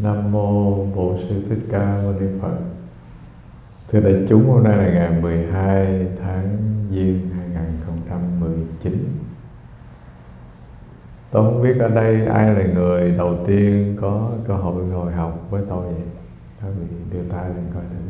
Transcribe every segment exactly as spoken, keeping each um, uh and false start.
Nam mô Bổn Sư Thích Ca Mâu Ni Phật. Thưa đại chúng, hôm nay là ngày mười hai tháng Giêng hai nghìn không trăm mười chín. Tôi không biết ở đây ai là người đầu tiên có cơ hội ngồi học với tôi vậy? Các vị đưa tay lên coi thử.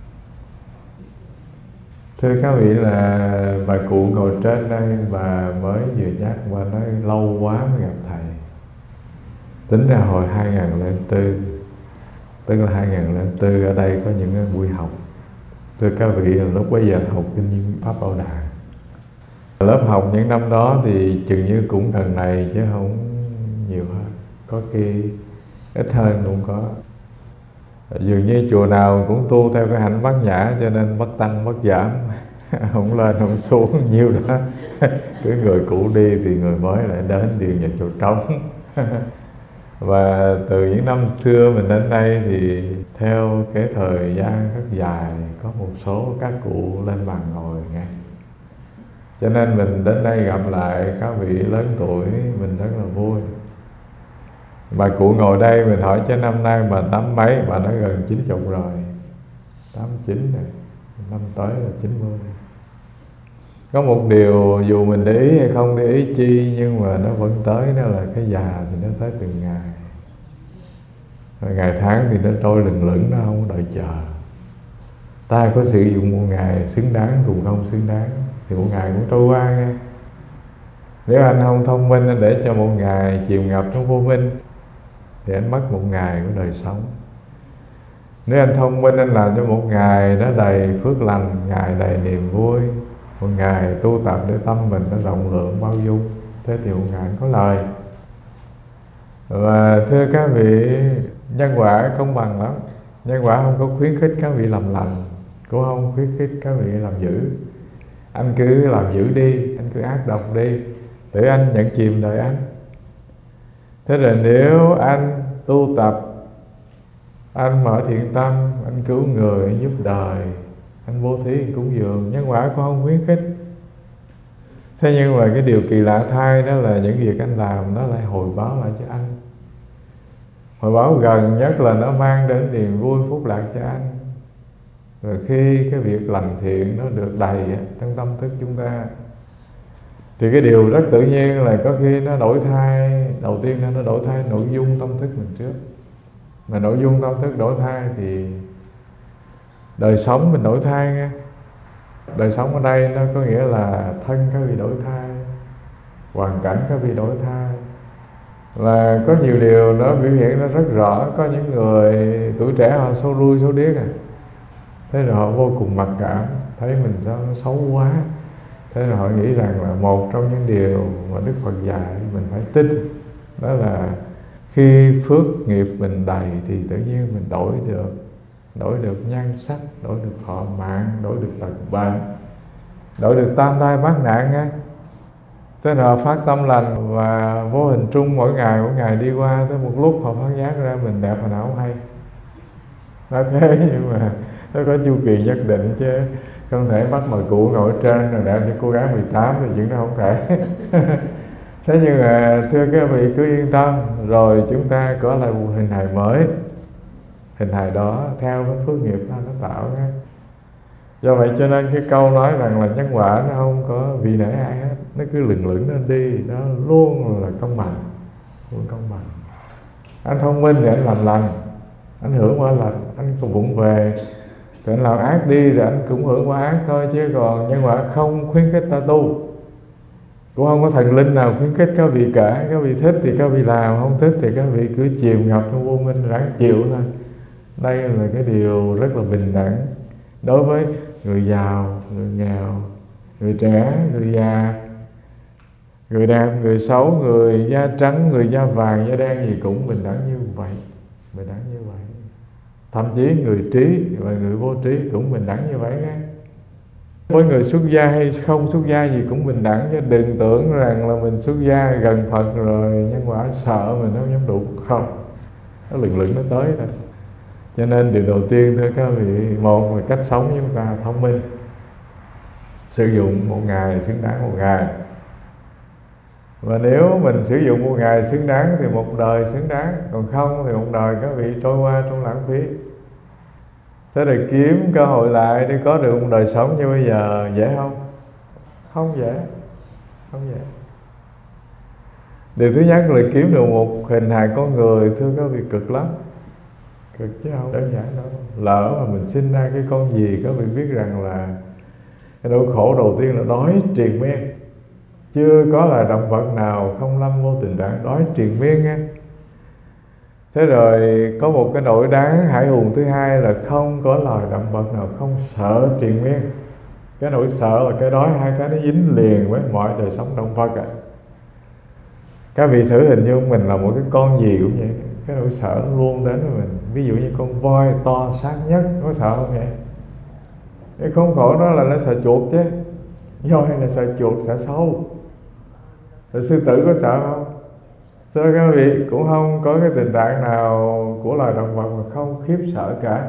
Thưa các vị, là bà cụ ngồi trên đây, bà mới vừa nhắc qua nói lâu quá mới gặp thầy. Tính ra hồi hai nghìn không trăm lẻ bốn, tức là hai nghìn không trăm lẻ bốn ở đây có những cái buổi học. Thưa các vị, lúc bấy giờ học kinh nghiệm Pháp Bảo Đà. Lớp học những năm đó thì chừng như cũng gần này chứ không nhiều hơn, có khi ít hơn cũng có. Dường như chùa nào cũng tu theo cái hạnh bát nhã, cho nên bất tăng bất giảm, không lên không xuống nhiều đó. Cứ người cũ đi thì người mới lại đến, đi vào chỗ trống. Và từ những năm xưa mình đến đây thì theo cái thời gian rất dài, có một số các cụ lên bàn ngồi nghe. Cho nên mình đến đây gặp lại các vị lớn tuổi, mình rất là vui. Bà cụ ngồi đây, mình hỏi chứ năm nay bà tám mấy, bà nói gần chín chục rồi, tám chín rồi, năm tới là chín mươi. Có một điều dù mình để ý hay không để ý chi, nhưng mà nó vẫn tới, đó là cái già thì nó tới từng ngày. Rồi ngày tháng thì nó trôi lừng lững, nó không đợi chờ. Ta có sử dụng một ngày xứng đáng cùng không xứng đáng thì một ngày cũng trôi qua nghe. Nếu anh không thông minh, anh để cho một ngày chìm ngập trong vô minh thì anh mất một ngày của đời sống. Nếu anh thông minh, anh làm cho một ngày nó đầy phước lành, ngày đầy niềm vui, một ngày tu tập để tâm mình nó rộng lượng bao dung, thế thì một ngày có lời. Và thưa các vị, nhân quả công bằng lắm. Nhân quả không có khuyến khích các vị làm lành, cũng không khuyến khích các vị làm dữ. Anh cứ làm dữ đi, anh cứ ác độc đi, để anh nhận chìm đời anh. Thế rồi nếu anh tu tập, anh mở thiện tâm, anh cứu người, anh giúp đời, anh bố thí, anh cúng dường, nhân quả cũng không khuyến khích. Thế nhưng mà cái điều kỳ lạ thay đó là những việc anh làm nó lại hồi báo lại cho anh. Hồi báo gần nhất là nó mang đến niềm vui phúc lạc cho anh. Rồi khi cái việc lành thiện nó được đầy trong tâm thức chúng ta, thì cái điều rất tự nhiên là có khi nó đổi thay. Đầu tiên là nó đổi thay nội dung tâm thức mình trước. Mà nội dung tâm thức đổi thay thì đời sống mình đổi thay nghe. Đời sống ở đây nó có nghĩa là thân các vị đổi thay, hoàn cảnh các vị đổi thay. Là có nhiều điều nó biểu hiện nó rất rõ. Có những người tuổi trẻ họ xấu đuôi xấu điếc à, thế rồi họ vô cùng mặc cảm, thấy mình sao nó xấu quá. Thế rồi họ nghĩ rằng là một trong những điều mà Đức Phật dạy mình phải tin, đó là khi phước nghiệp mình đầy thì tự nhiên mình đổi được, đổi được nhan sắc, đổi được thọ mạng, đổi được tật bệnh, đổi được tam tai bát nạn nghe. Thế là phát tâm lành và vô hình trung mỗi ngày mỗi ngày đi qua, tới một lúc họ phát giác ra mình đẹp hồi nào không hay. Nói thế nhưng mà nó có chu kỳ nhất định chứ không thể bắt mà cụ ngồi trên rồi đẹp như cô gái mười tám thì chuyện đó không thể. Thế nhưng mà thưa các vị cứ yên tâm, rồi chúng ta có lại một hình hài mới. Hình hài đó theo cái phước nghiệp ta nó tạo ra. Do vậy cho nên cái câu nói rằng là nhân quả nó không có vì nể ai hết, nó cứ lừng lững nó đi, nó luôn là công bằng, luôn công bằng. Anh thông minh thì anh làm lành, anh hưởng quả lành, anh cũng vụng về thì anh làm ác đi rồi anh cũng hưởng quả ác thôi. Chứ còn nhân quả không khuyến khích ta tu, cũng không có thần linh nào khuyến khích các vị cả. Các vị thích thì các vị làm, không thích thì các vị cứ chìm ngập trong vô minh ráng chịu thôi. Đây là cái điều rất là bình đẳng đối với người giàu, người nghèo, người trẻ, người già, người đẹp, người xấu, người da trắng, người da vàng, da đen gì cũng bình đẳng như vậy. Bình đẳng như vậy. Thậm chí người trí và người vô trí cũng bình đẳng như vậy nghe. Với người xuất gia hay không xuất gia gì cũng bình đẳng, chứ đừng tưởng rằng là mình xuất gia gần Phật rồi nhân quả sợ mình không dám đụng. Không, nó lừng lững nó tới thôi. Cho nên điều đầu tiên thưa các vị, một là cách sống chúng ta thông minh, sử dụng một ngày xứng đáng một ngày. Và nếu mình sử dụng một ngày xứng đáng thì một đời xứng đáng, còn không thì một đời các vị trôi qua trong lãng phí. Thế thì kiếm cơ hội lại để có được một đời sống như bây giờ dễ không? Không dễ, không dễ. Điều thứ nhất là kiếm được một hình hài con người, thưa các vị, cực lắm, cực chứ không đơn giản đâu. Lỡ mà mình sinh ra cái con gì, các vị biết rằng là cái nỗi khổ đầu tiên là đói triền miên. Chưa có loài động vật nào không lâm vô tình trạng đói triền miên nha. Thế rồi có một cái nỗi đáng hãi hùng thứ hai là không có loài động vật nào không sợ triền miên. Cái nỗi sợ và cái đói, hai cái nó dính liền với mọi đời sống động vật ạ. À. Các vị thử hình dung mình là một cái con gì cũng vậy, cái nỗi sợ luôn đến với mình. Ví dụ như con voi to xác nhất, có sợ không vậy? Cái khốn khổ đó là nó sợ chuột chứ. Voi là sợ chuột, sợ sâu. Rồi sư tử có sợ không? Thưa các vị, cũng không có cái tình trạng nào của loài động vật mà không khiếp sợ cả.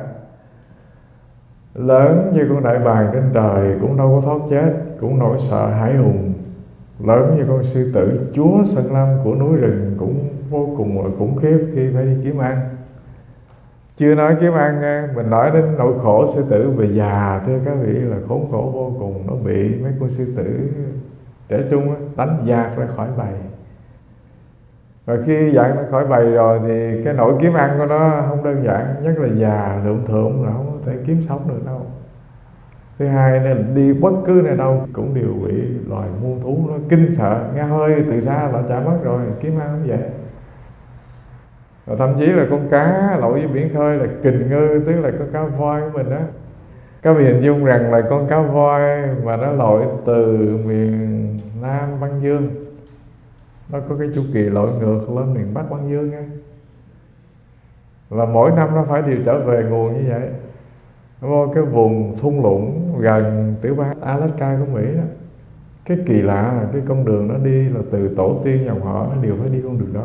Lớn như con đại bàng trên trời cũng đâu có thoát chết, cũng nỗi sợ hãi hùng. Lớn như con sư tử chúa Sơn Lâm của núi rừng cũng vô cùng là khủng khiếp khi phải đi kiếm ăn. Chưa nói kiếm ăn nha, mình nói đến nỗi khổ sư tử về già, thưa các vị, là khốn khổ vô cùng. Nó bị mấy con sư tử trẻ trung đánh dạt ra khỏi bầy. Và khi dạt ra khỏi bầy rồi thì cái nỗi kiếm ăn của nó không đơn giản, nhất là già lượm thượm là không có thể kiếm sống được đâu. Thứ hai nên đi bất cứ nơi đâu cũng đều bị loài muôn thú nó kinh sợ, nghe hơi từ xa là chạy mất rồi, kiếm ăn không vậy. Và thậm chí là con cá lội với biển khơi là kình ngư, tức là con cá voi của mình đó. Các vị hình dung rằng là con cá voi mà nó lội từ miền Nam băng dương, nó có cái chu kỳ lội ngược lên miền Bắc băng dương nha. Và mỗi năm nó phải đều trở về nguồn như vậy. Vô cái vùng thung lũng gần tiểu bang Alaska của Mỹ đó. Cái kỳ lạ là cái con đường nó đi là từ tổ tiên dòng họ nó đều phải đi con đường đó.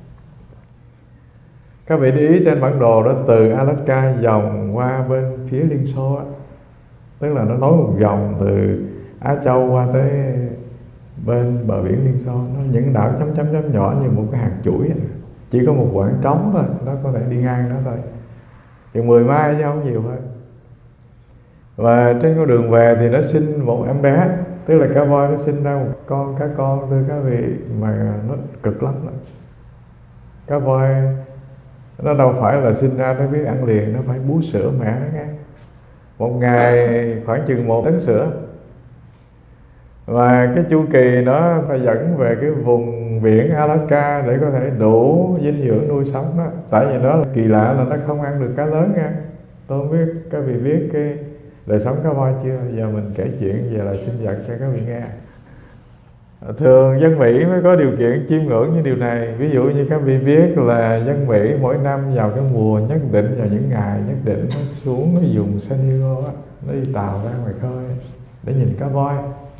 Các vị để ý trên bản đồ đó, từ Alaska vòng qua bên phía Liên Xô á, tức là nó nối một vòng từ Á Châu qua tới bên bờ biển Liên Xô. Nó những đảo chấm chấm chấm nhỏ như một cái hạt chuỗi, chỉ có một quãng trống thôi, nó có thể đi ngang đó thôi, chừng mười mai chứ không nhiều thôi. Và trên con đường về thì nó sinh một em bé, tức là cá voi nó sinh ra một con cá con, thưa các vị, mà nó cực lắm đó. Cá voi nó đâu phải là sinh ra nó biết ăn liền, nó phải bú sữa mẹ nó nghe. Một ngày khoảng chừng một tấn sữa. Và cái chu kỳ nó phải dẫn về cái vùng biển Alaska để có thể đủ dinh dưỡng nuôi sống đó. Tại vì nó kỳ lạ là nó không ăn được cá lớn nha. Tôi không biết các vị biết cái đời sống cá voi chưa? Giờ mình kể chuyện về là sinh vật cho các vị nghe. Thường dân Mỹ mới có điều kiện chiêm ngưỡng những điều này. Ví dụ như các vị biết là dân Mỹ mỗi năm vào cái mùa nhất định, vào những ngày nhất định, nó xuống nó dùng San Diego á, nó đi tàu ra ngoài khơi để nhìn cá voi.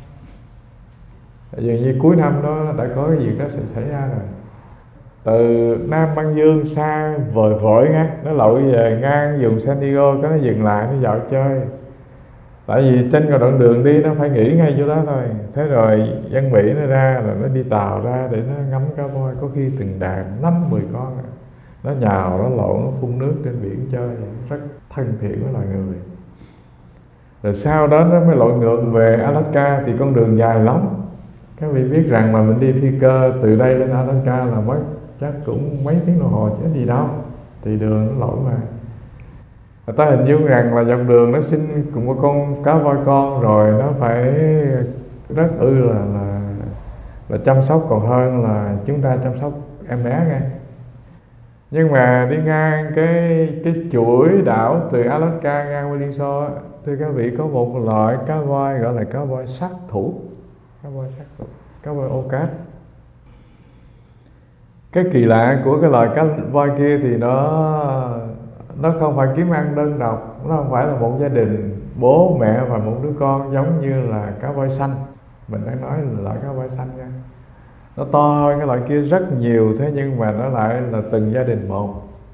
Dường như cuối năm đó đã có cái việc đó sẽ xảy ra rồi. Từ Nam băng dương xa vời vội nha, nó lội về ngang vùng San Diego, cái nó dừng lại nó dạo chơi. Tại vì trên cái đoạn đường đi nó phải nghỉ ngay chỗ đó thôi. Thế rồi dân Mỹ nó ra là nó đi tàu ra để nó ngắm cá voi, có khi từng đàn năm mười con. Nó nhào, nó lộn, nó phun nước trên biển chơi, rất thân thiện với loài người. Rồi sau đó nó mới lội ngược về Alaska, thì con đường dài lắm. Các vị biết rằng mà mình đi phi cơ từ đây lên Alaska là mất chắc cũng mấy tiếng đồng hồ chứ gì đâu. Thì đường nó lội mà. Ta hình dung rằng là dọc đường nó sinh cùng một con cá voi con rồi nó phải rất ư là, là là chăm sóc còn hơn là chúng ta chăm sóc em bé nghe. Nhưng mà đi ngang cái cái chuỗi đảo từ Alaska ngang qua Liên Xô á, thì các vị có một loại cá voi gọi là cá voi sát thủ. Cá voi sát thủ, cá voi ô cát. Cái kỳ lạ của cái loài cá voi kia thì nó nó không phải kiếm ăn đơn độc, nó không phải là một gia đình bố mẹ và một đứa con giống như là cá voi xanh. Mình đang nói là loại cá voi xanh nha. Nó to hơn cái loại kia rất nhiều, thế nhưng mà nó lại là từng gia đình một.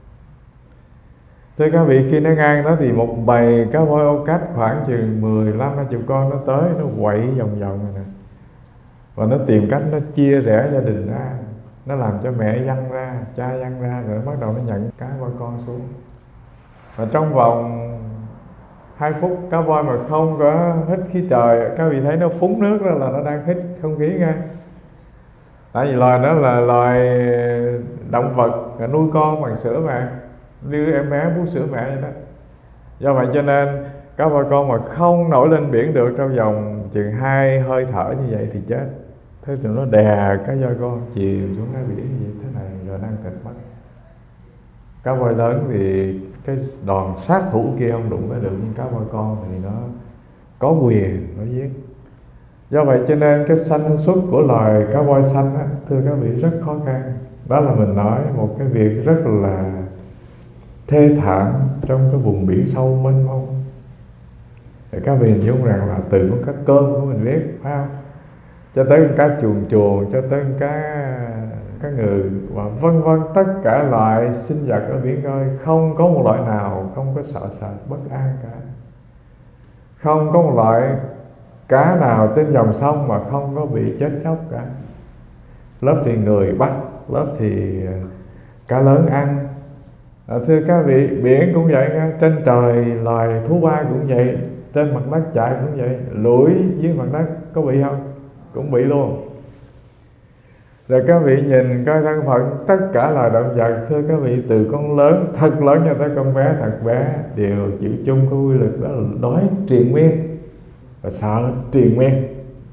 Thưa các vị, khi nó ngang đó thì một bầy cá voi ô cách khoảng chừng mười lăm hai mươi con nó tới, nó quậy vòng vòng này nè. và nó tìm cách nó chia rẽ gia đình ra, nó làm cho mẹ văng ra, cha văng ra, rồi bắt đầu nó nhận cá voi con xuống. Và trong vòng hai phút cá voi mà không có hít khí trời, các vị thấy nó phúng nước đó là nó đang hít không khí nha. Tại vì loài đó là loài động vật nuôi con bằng sữa mẹ, như em bé bú sữa mẹ vậy đó. Do vậy cho nên cá voi con mà không nổi lên biển được trong vòng chừng hai hơi thở như vậy thì chết. Thế thì nó đè cá voi con chìm xuống đáy biển như vậy thế này rồi ăn thịt mất. Cá voi lớn thì cái đòn sát thủ kia không đụng tới được, nhưng cá voi con thì nó có quyền nó giết. Do vậy cho nên cái sanh xuất của loài cá voi xanh á, thưa các vị, rất khó khăn. Đó là mình nói một cái việc rất là thê thảm trong cái vùng biển sâu mênh mông. Để các vị hình dung rằng là từ con cá cơm của mình biết, phải không? Cho tới con cá chuồn chuồn, cho tới con cá cá ngừ, và vân vân, tất cả loại sinh vật ở biển khơi không có một loại nào không có sợ sệt bất an cả. Không có một loại cá nào trên dòng sông mà không có bị chết chóc cả. Lớp thì người bắt, lớp thì cá lớn ăn. À, thưa các vị, biển cũng vậy nha, trên trời loài thú bay cũng vậy, trên mặt đất chạy cũng vậy, lũi dưới mặt đất có bị không? Cũng bị luôn. Rồi các vị nhìn coi thân phận tất cả loài động vật, thưa các vị, từ con lớn thật lớn cho tới con bé thật bé, đều chịu chung cái quy luật đó là đói triền miên và sợ triền miên.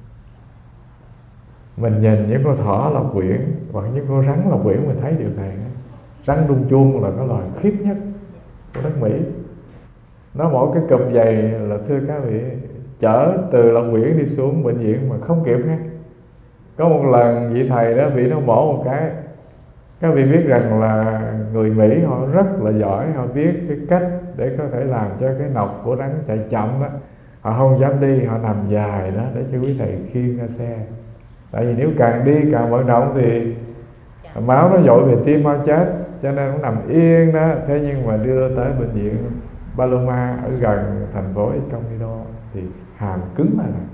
Mình nhìn những con thỏ lộc biển hoặc những con rắn lộc biển mình thấy điều này. Rắn đung chuông là cái loài khiếp nhất của nước Mỹ. Nó mỗi cái cụm giày là, thưa các vị, chở từ lộc biển đi xuống bệnh viện mà không kịp ha. Có một lần vị thầy đó bị nó mổ một cái. Các vị biết rằng là người Mỹ họ rất là giỏi, họ biết cái cách để có thể làm cho cái nọc của rắn chạy chậm đó. Họ không dám đi, họ nằm dài đó để cho quý thầy khiêng ra xe. Tại vì nếu càng đi càng vận động thì máu nó dội về tim mau chết, cho nên nó nằm yên đó. Thế nhưng mà đưa tới bệnh viện Paloma ở gần thành phố Escondido thì hàm cứng lại này.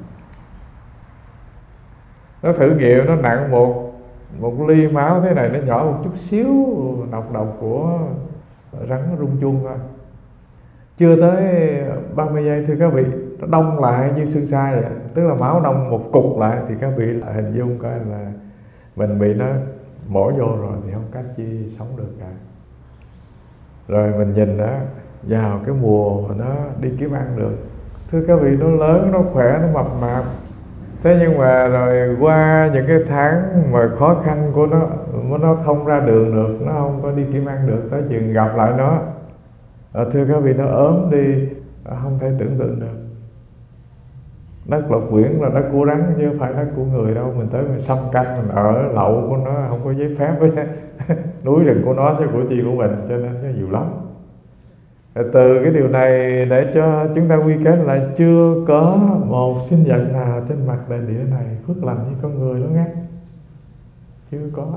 Nó thử nghiệm, nó nặng một một ly máu thế này, nó nhỏ một chút xíu nọc độc của rắn rung chuông thôi. Chưa tới ba mươi giây, thưa các vị, nó đông lại như xương sai vậy. Tức là máu đông một cục lại thì các vị lại hình dung coi là mình bị nó mổ vô rồi thì không cách chi sống được cả. Rồi mình nhìn đó, vào cái mùa mà nó đi kiếm ăn được, thưa các vị, nó lớn, nó khỏe, nó mập mạp. Thế nhưng mà rồi qua những cái tháng mà khó khăn của nó, nó không ra đường được, nó không có đi kiếm ăn được, tới chừng gặp lại nó, à, thưa các vị, nó ốm đi, không thể tưởng tượng được. Đất lộc biển là đất của rắn chứ không phải đất của người đâu. Mình tới mình xăm canh, mình ở lậu của nó, không có giấy phép với núi rừng của nó chứ của chi của mình, cho nên nó nhiều lắm. Từ cái điều này để cho chúng ta quy kết là chưa có một sinh vật nào trên mặt đại địa này phước lành như con người đó nghe. Chưa có.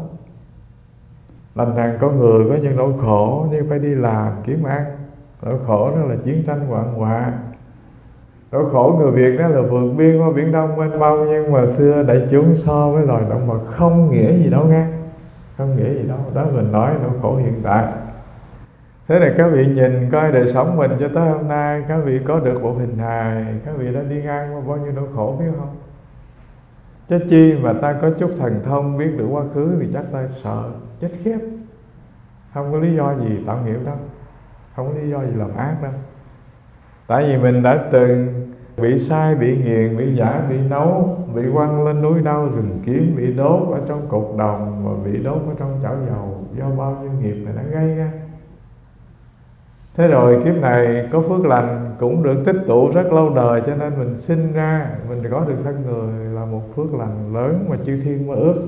Lành rằng con người có những nỗi khổ nhưng phải đi làm kiếm ăn. Nỗi khổ đó là chiến tranh hoạn họa. Nỗi khổ người Việt đó là vượt biên qua Biển Đông mênh mông, nhưng mà xưa đại chúng so với loài động vật không nghĩa gì đâu nghe. Không nghĩa gì đâu. Đó mình nói nỗi khổ hiện tại. Thế là các vị nhìn coi đời sống mình cho tới hôm nay, các vị có được một hình hài, các vị đã đi ngang qua bao nhiêu nỗi khổ biết không? Chứ chi mà ta có chút thần thông biết được quá khứ thì chắc ta sợ chết khiếp. Không có lý do gì tạo nghiệp đâu, không có lý do gì làm ác đâu. Tại vì mình đã từng bị sai, bị nghiền, bị giả, bị nấu, bị quăng lên núi đau rừng kiếm, bị đốt ở trong cột đồng và bị đốt ở trong chảo dầu do bao nhiêu nghiệp này đã gây ra. Thế rồi kiếp này có phước lành cũng được tích tụ rất lâu đời, cho nên mình sinh ra, mình có được thân người là một phước lành lớn mà chư thiên mơ ước.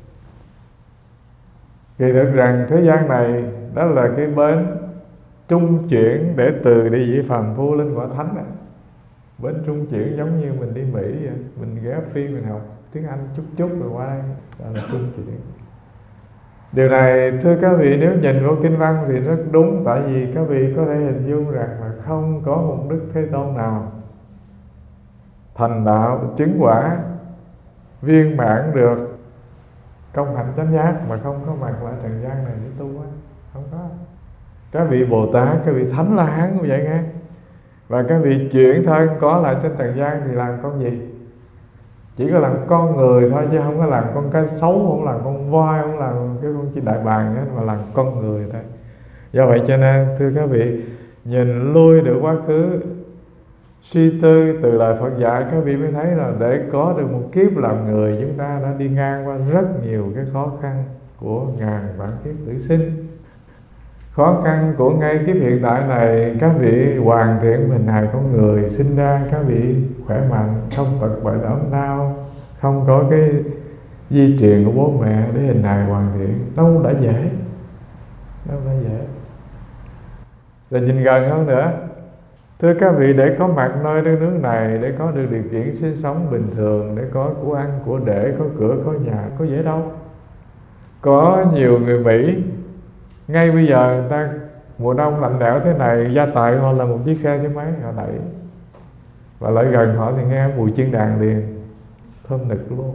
Kỳ thực rằng thế gian này đó là cái bến trung chuyển để từ đi vị phàm phu lên quả thánh này. Bến trung chuyển giống như mình đi Mỹ vậy. Mình ghé Phi mình học tiếng Anh chút chút rồi qua đây, đó là trung chuyển. Điều này thưa các vị, nếu nhìn vào kinh văn thì rất đúng. Tại vì các vị có thể hình dung rằng là không có một Đức Thế Tôn nào thành đạo chứng quả viên mãn được công hạnh chánh giác mà không có mặt lại trần gian này để tu á, không có. Các vị Bồ Tát, các vị Thánh La Hán cũng vậy nghe. Và các vị chuyển thân có lại trên trần gian thì làm con gì? Chỉ có làm con người thôi, chứ không có làm con cá sấu, không làm con voi, không làm cái con chim đại bàng hết, mà làm con người thôi. Do vậy cho nên thưa các vị, nhìn lui được quá khứ, suy tư từ lời Phật dạy, các vị mới thấy là để có được một kiếp làm người, chúng ta đã đi ngang qua rất nhiều cái khó khăn của ngàn vạn kiếp tử sinh. Khó khăn của ngay kiếp hiện tại này, các vị hoàn thiện hình hài con người, sinh ra các vị khỏe mạnh, không tật bệnh ốm đau, không có cái di truyền của bố mẹ để hình hài hoàn thiện, đâu đã dễ, đâu đã dễ. Rồi nhìn gần hơn nữa, thưa các vị, để có mặt nơi đất nước này, để có được điều kiện sinh sống bình thường, để có của ăn, của để, có cửa, có nhà, có dễ đâu. Có nhiều người Mỹ, ngay bây giờ người ta mùa đông lạnh lẽo thế này, gia tài họ là một chiếc xe chứ máy, họ đẩy. Và lại gần họ thì nghe mùi chiên đàn liền, thơm nực luôn.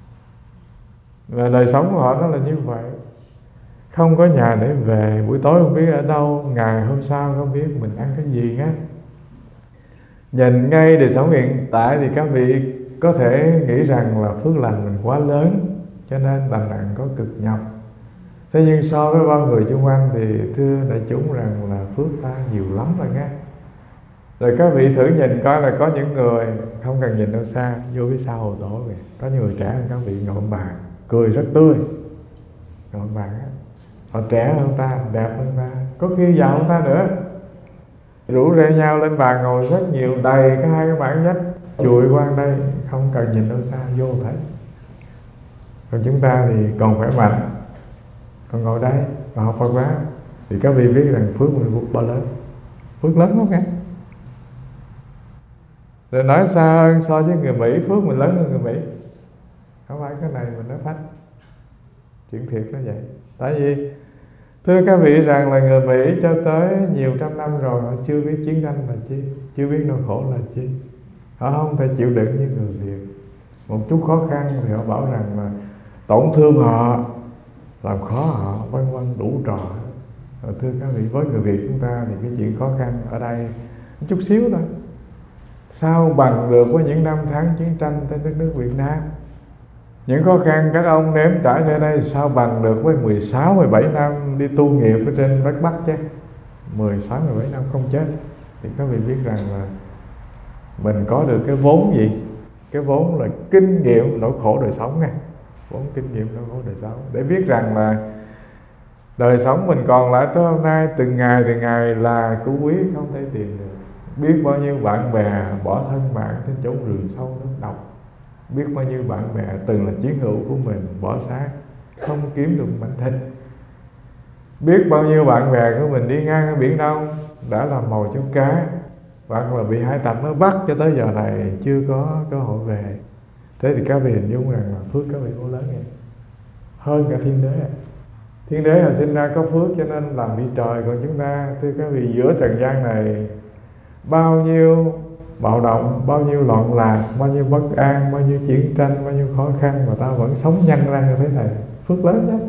Và đời sống của họ nó là như vậy. Không có nhà để về, buổi tối không biết ở đâu, ngày hôm sau không biết mình ăn cái gì á. Nhìn ngay đời sống hiện tại thì các vị có thể nghĩ rằng là phước lành mình quá lớn, cho nên lành nặng có cực nhọc. Thế nhưng so với bao người xung quanh thì thưa đại chúng rằng là phước ta nhiều lắm rồi nghe. Rồi các vị thử nhìn coi là có những người không cần nhìn đâu xa, vô phía sau hồ tổ kìa, có những người trẻ hơn các vị ngồi bàn, cười rất tươi, ngồi bàn á, họ trẻ hơn ta, đẹp hơn ta, có khi giàu hơn ta nữa, rủ rê nhau lên bàn ngồi rất nhiều, đầy cái hai cái bản sách chùi qua đây, không cần nhìn đâu xa, vô thấy. Còn chúng ta thì còn khỏe mạnh, còn ngồi đây và học Phật pháp, thì các vị biết rằng phước mình bao lớn, phước lớn lắm nghe. Rồi nói xa hơn, so với người Mỹ, phước mình lớn hơn người Mỹ. Không phải cái này mình nói phách, chuyện thiệt nó vậy. Tại vì thưa các vị rằng là người Mỹ cho tới nhiều trăm năm rồi, họ chưa biết chiến tranh là chi, chưa biết nỗi khổ là chi. Họ không thể chịu đựng như người Việt. Một chút khó khăn thì họ bảo rằng là tổn thương họ, làm khó họ, vân vân đủ trò. Rồi thưa các vị, với người Việt chúng ta thì cái chuyện khó khăn ở đây chút xíu thôi, sao bằng được với những năm tháng chiến tranh trên đất nước Việt Nam. Những khó khăn các ông nếm trải nơi đây sao bằng được với mười sáu, mười bảy năm đi tu nghiệp ở trên đất Bắc chứ. mười sáu, mười bảy năm không chết. Thì các vị biết rằng là mình có được cái vốn gì? Cái vốn là kinh nghiệm nỗi khổ đời sống nha. Vốn kinh nghiệm nỗi khổ đời sống. Để biết rằng là đời sống mình còn lại tới hôm nay, từng ngày từng ngày là cú quý không thể tìm được. Biết bao nhiêu bạn bè bỏ thân bạn đến chỗ rừng sâu nước độc. Biết bao nhiêu bạn bè từng là chiến hữu của mình bỏ xác, không kiếm được mảnh thịt. Biết bao nhiêu bạn bè của mình đi ngang ở Biển Đông đã làm mồi cho cá, hoặc là bị hải tặc nó bắt cho tới giờ này chưa có cơ hội về. Thế thì các vị hình dung rằng là phước các vị có lớn vậy, hơn cả thiên đế. Thiên đế là sinh ra có phước cho nên làm vị trời, còn chúng ta thưa các vị giữa trần gian này bao nhiêu bạo động, bao nhiêu loạn lạc, bao nhiêu bất an, bao nhiêu chiến tranh, bao nhiêu khó khăn mà ta vẫn sống nhanh ra như thế này, phước lớn lắm.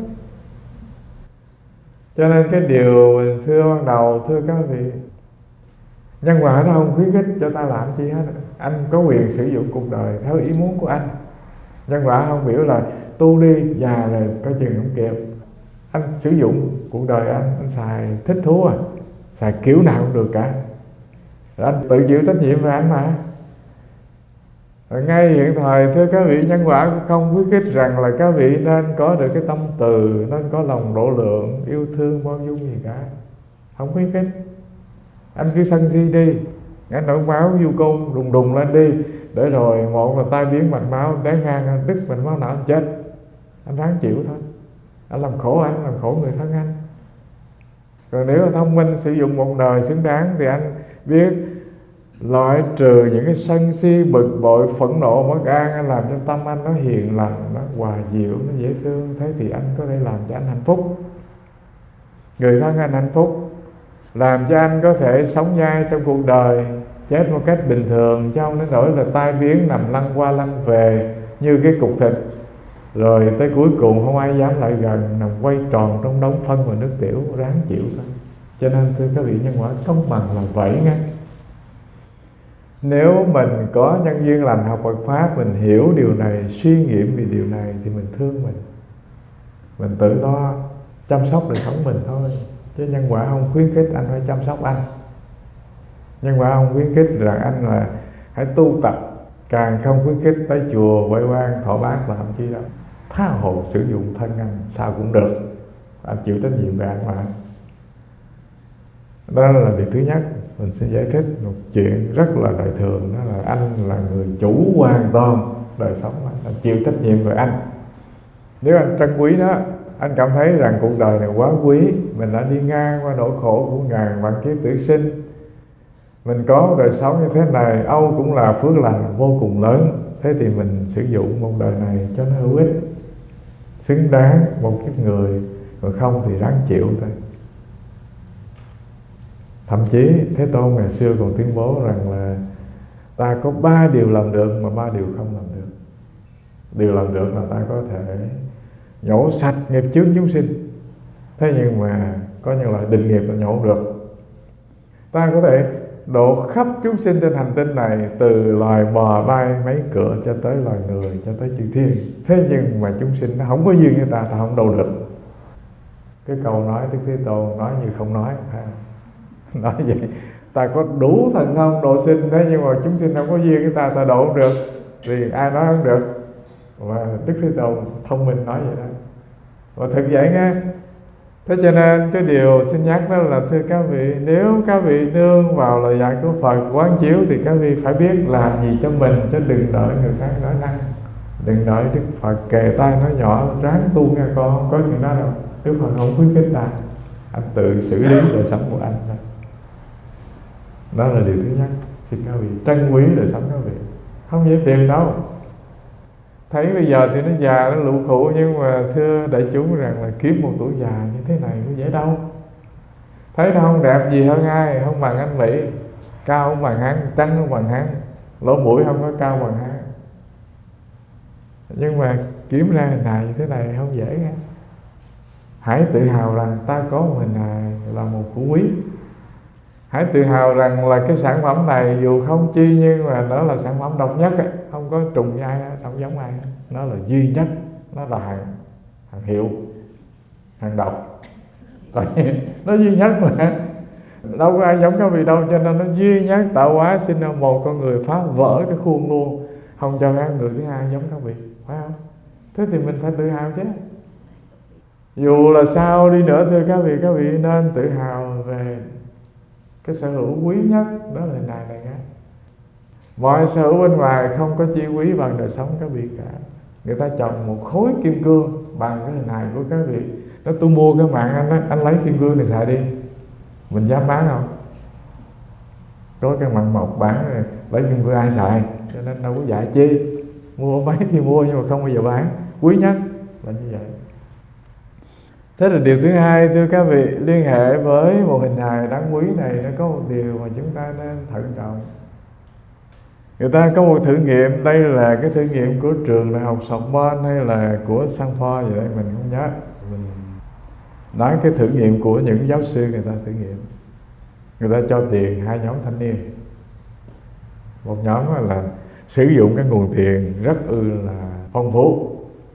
Cho nên cái điều mình thưa ban đầu, thưa các vị, nhân quả nó không khuyến khích cho ta làm chi hết. Anh có quyền sử dụng cuộc đời theo ý muốn của anh. Nhân quả không biểu là tu đi, già rồi coi chừng không kịp. Anh sử dụng cuộc đời anh, anh xài thích thú à, xài kiểu nào cũng được cả. Rồi anh tự chịu trách nhiệm về anh mà. Rồi ngay hiện thời thưa các vị, nhân quả cũng không khuyến khích rằng là các vị nên có được cái tâm từ, nên có lòng độ lượng, yêu thương, bao dung gì cả. Không khuyến khích. Anh cứ sân si đi, anh nổi máu du côn đùng đùng lên đi, để rồi một là tai biến mạch máu, té ngang đứt mạch máu não anh chết. Anh ráng chịu thôi. Anh làm khổ anh, làm khổ người thân anh. Còn nếu là thông minh sử dụng một đời xứng đáng thì anh biết loại trừ những cái sân si, bực bội, phẫn nộ, bất an, anh làm cho tâm anh nó hiền lành, nó hòa dịu, nó dễ thương. Thế thì anh có thể làm cho anh hạnh phúc, người thân anh hạnh phúc, làm cho anh có thể sống nhai trong cuộc đời, chết một cách bình thường, chứ không đến nỗi là tai biến nằm lăn qua lăn về, như cái cục thịt, rồi tới cuối cùng không ai dám lại gần, nằm quay tròn trong đống phân và nước tiểu, ráng chịu thôi. Cho nên thưa các vị, nhân quả công bằng là vậy nghe. Nếu mình có nhân duyên lành học Phật Pháp, mình hiểu điều này, suy nghiệm về điều này thì mình thương mình, mình tự lo chăm sóc đời sống mình thôi. Chứ nhân quả không khuyến khích anh phải chăm sóc anh. Nhân quả không khuyến khích rằng anh là hãy tu tập, càng không khuyến khích tới chùa quay quan thọ bát làm chi đâu. Tha hồ sử dụng thân anh sao cũng được, anh chịu trách nhiệm về anh mà. Đó là điều thứ nhất. Mình sẽ giải thích một chuyện rất là đời thường, đó là anh là người chủ hoàn toàn đời sống anh, anh chịu trách nhiệm về anh. Nếu anh trân quý đó, anh cảm thấy rằng cuộc đời này quá quý, mình đã đi ngang qua nỗi khổ của ngàn vạn kiếp tử sinh, mình có đời sống như thế này, âu cũng là phước lành vô cùng lớn. Thế thì mình sử dụng một đời này cho nó hữu ích, xứng đáng một kiếp người, còn không thì ráng chịu thôi. Thậm chí Thế Tôn ngày xưa còn tuyên bố rằng là ta có ba điều làm được mà ba điều không làm được. Điều làm được là ta có thể nhổ sạch nghiệp chướng chúng sinh, thế nhưng mà có những loại định nghiệp là nhổ được. Ta có thể độ khắp chúng sinh trên hành tinh này, từ loài bò bay mấy cửa cho tới loài người, cho tới chư thiên. Thế nhưng mà chúng sinh nó không có duyên với ta, ta không độ được. Cái câu nói Đức Thế Tôn nói như không nói ha. Nói vậy, ta có đủ thần thông độ sinh, thế nhưng mà chúng sinh không có duyên với ta, ta độ không được, thì ai nói không được. Và Đức Thế Tôn thông minh nói vậy đó. Và thực vậy nghe. Thế cho nên cái điều xin nhắc đó là, thưa các vị, nếu các vị nương vào lời dạy của Phật quán chiếu thì các vị phải biết làm gì cho mình, chứ đừng đợi người khác nói năng, đừng đợi Đức Phật kề tai nói nhỏ ráng tu nghe con, không có chuyện đó đâu. Đức Phật không khuyến khích ta, anh tự xử lý đời sống của anh thôi. Đó là điều thứ nhất. Xin các vị trân quý đời sống các vị, không dễ tìm đâu. Thấy bây giờ thì nó già, nó lụ khụ, nhưng mà thưa đại chúng rằng là kiếm một tuổi già như thế này có dễ đâu. Thấy nó không đẹp gì hơn ai, không bằng anh Mỹ, cao không bằng hắn, trắng không bằng hắn, lỗ mũi không có cao bằng hắn. Nhưng mà kiếm ra hình hài như thế này không dễ nghe. Hãy tự hào rằng ta có một hình hài là một phú quý. Hãy tự hào rằng là cái sản phẩm này dù không chi nhưng mà nó là sản phẩm độc nhất ấy, không có trùng với ai, không giống ai, nó là duy nhất, nó là hàng, hàng hiệu, hàng độc. Nó duy nhất mà, đâu có ai giống các vị đâu, cho nên nó duy nhất. Tạo hóa sinh ra một con người phá vỡ cái khuôn luôn, không cho các người thứ hai giống các vị, phải không? Thế thì mình phải tự hào chứ. Dù là sao đi nữa thưa các vị, các vị nên tự hào về cái sở hữu quý nhất, đó là hình hài này nghe. Mọi sở hữu bên ngoài không có chi quý bằng đời sống các vị cả. Người ta trồng một khối kim cương bằng cái hình hài của các vị. Nó tôi mua cái mạng anh đó, anh lấy kim cương này xài đi, mình dám bán không? Có cái mặt mộc bán rồi, lấy kim cương ai xài, cho nên đâu có dạy chi. Mua mấy thì mua nhưng mà không bao giờ bán. Quý nhất là như vậy. Thế là điều thứ hai, thưa các vị, liên hệ với một hình hài đáng quý này, nó có một điều mà chúng ta nên thận trọng. Người ta có một thử nghiệm, đây là cái thử nghiệm của trường đại học Sorbonne hay là của Stanford gì đây mình không nhớ. Mình nói cái thử nghiệm của những giáo sư người ta thử nghiệm. Người ta cho tiền hai nhóm thanh niên. Một nhóm là sử dụng cái nguồn tiền rất ư là phong phú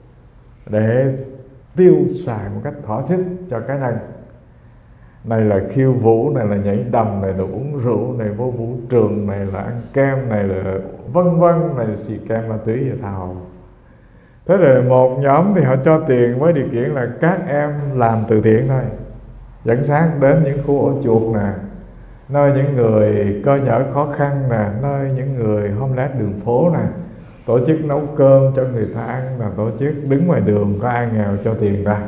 để tiêu xài một cách thỏa thích cho cá nhân. Này là khiêu vũ, này là nhảy đầm, này là uống rượu, này vô vũ trường, này là ăn kem, này là vân vân, này là xì kem ma túy và thao. Thế rồi một nhóm thì họ cho tiền với điều kiện là các em làm từ thiện thôi, dẫn sáng đến những khu ổ chuột nè, nơi những người cơ nhở khó khăn nè, nơi những người homeless đường phố nè, tổ chức nấu cơm cho người ta ăn, là tổ chức đứng ngoài đường có ai nghèo cho tiền ra.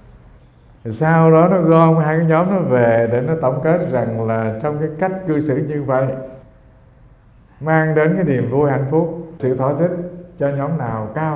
Sau đó nó gom hai cái nhóm nó về để nó tổng kết rằng là trong cái cách cư xử như vậy mang đến cái niềm vui hạnh phúc, sự thỏa thích cho nhóm nào cao.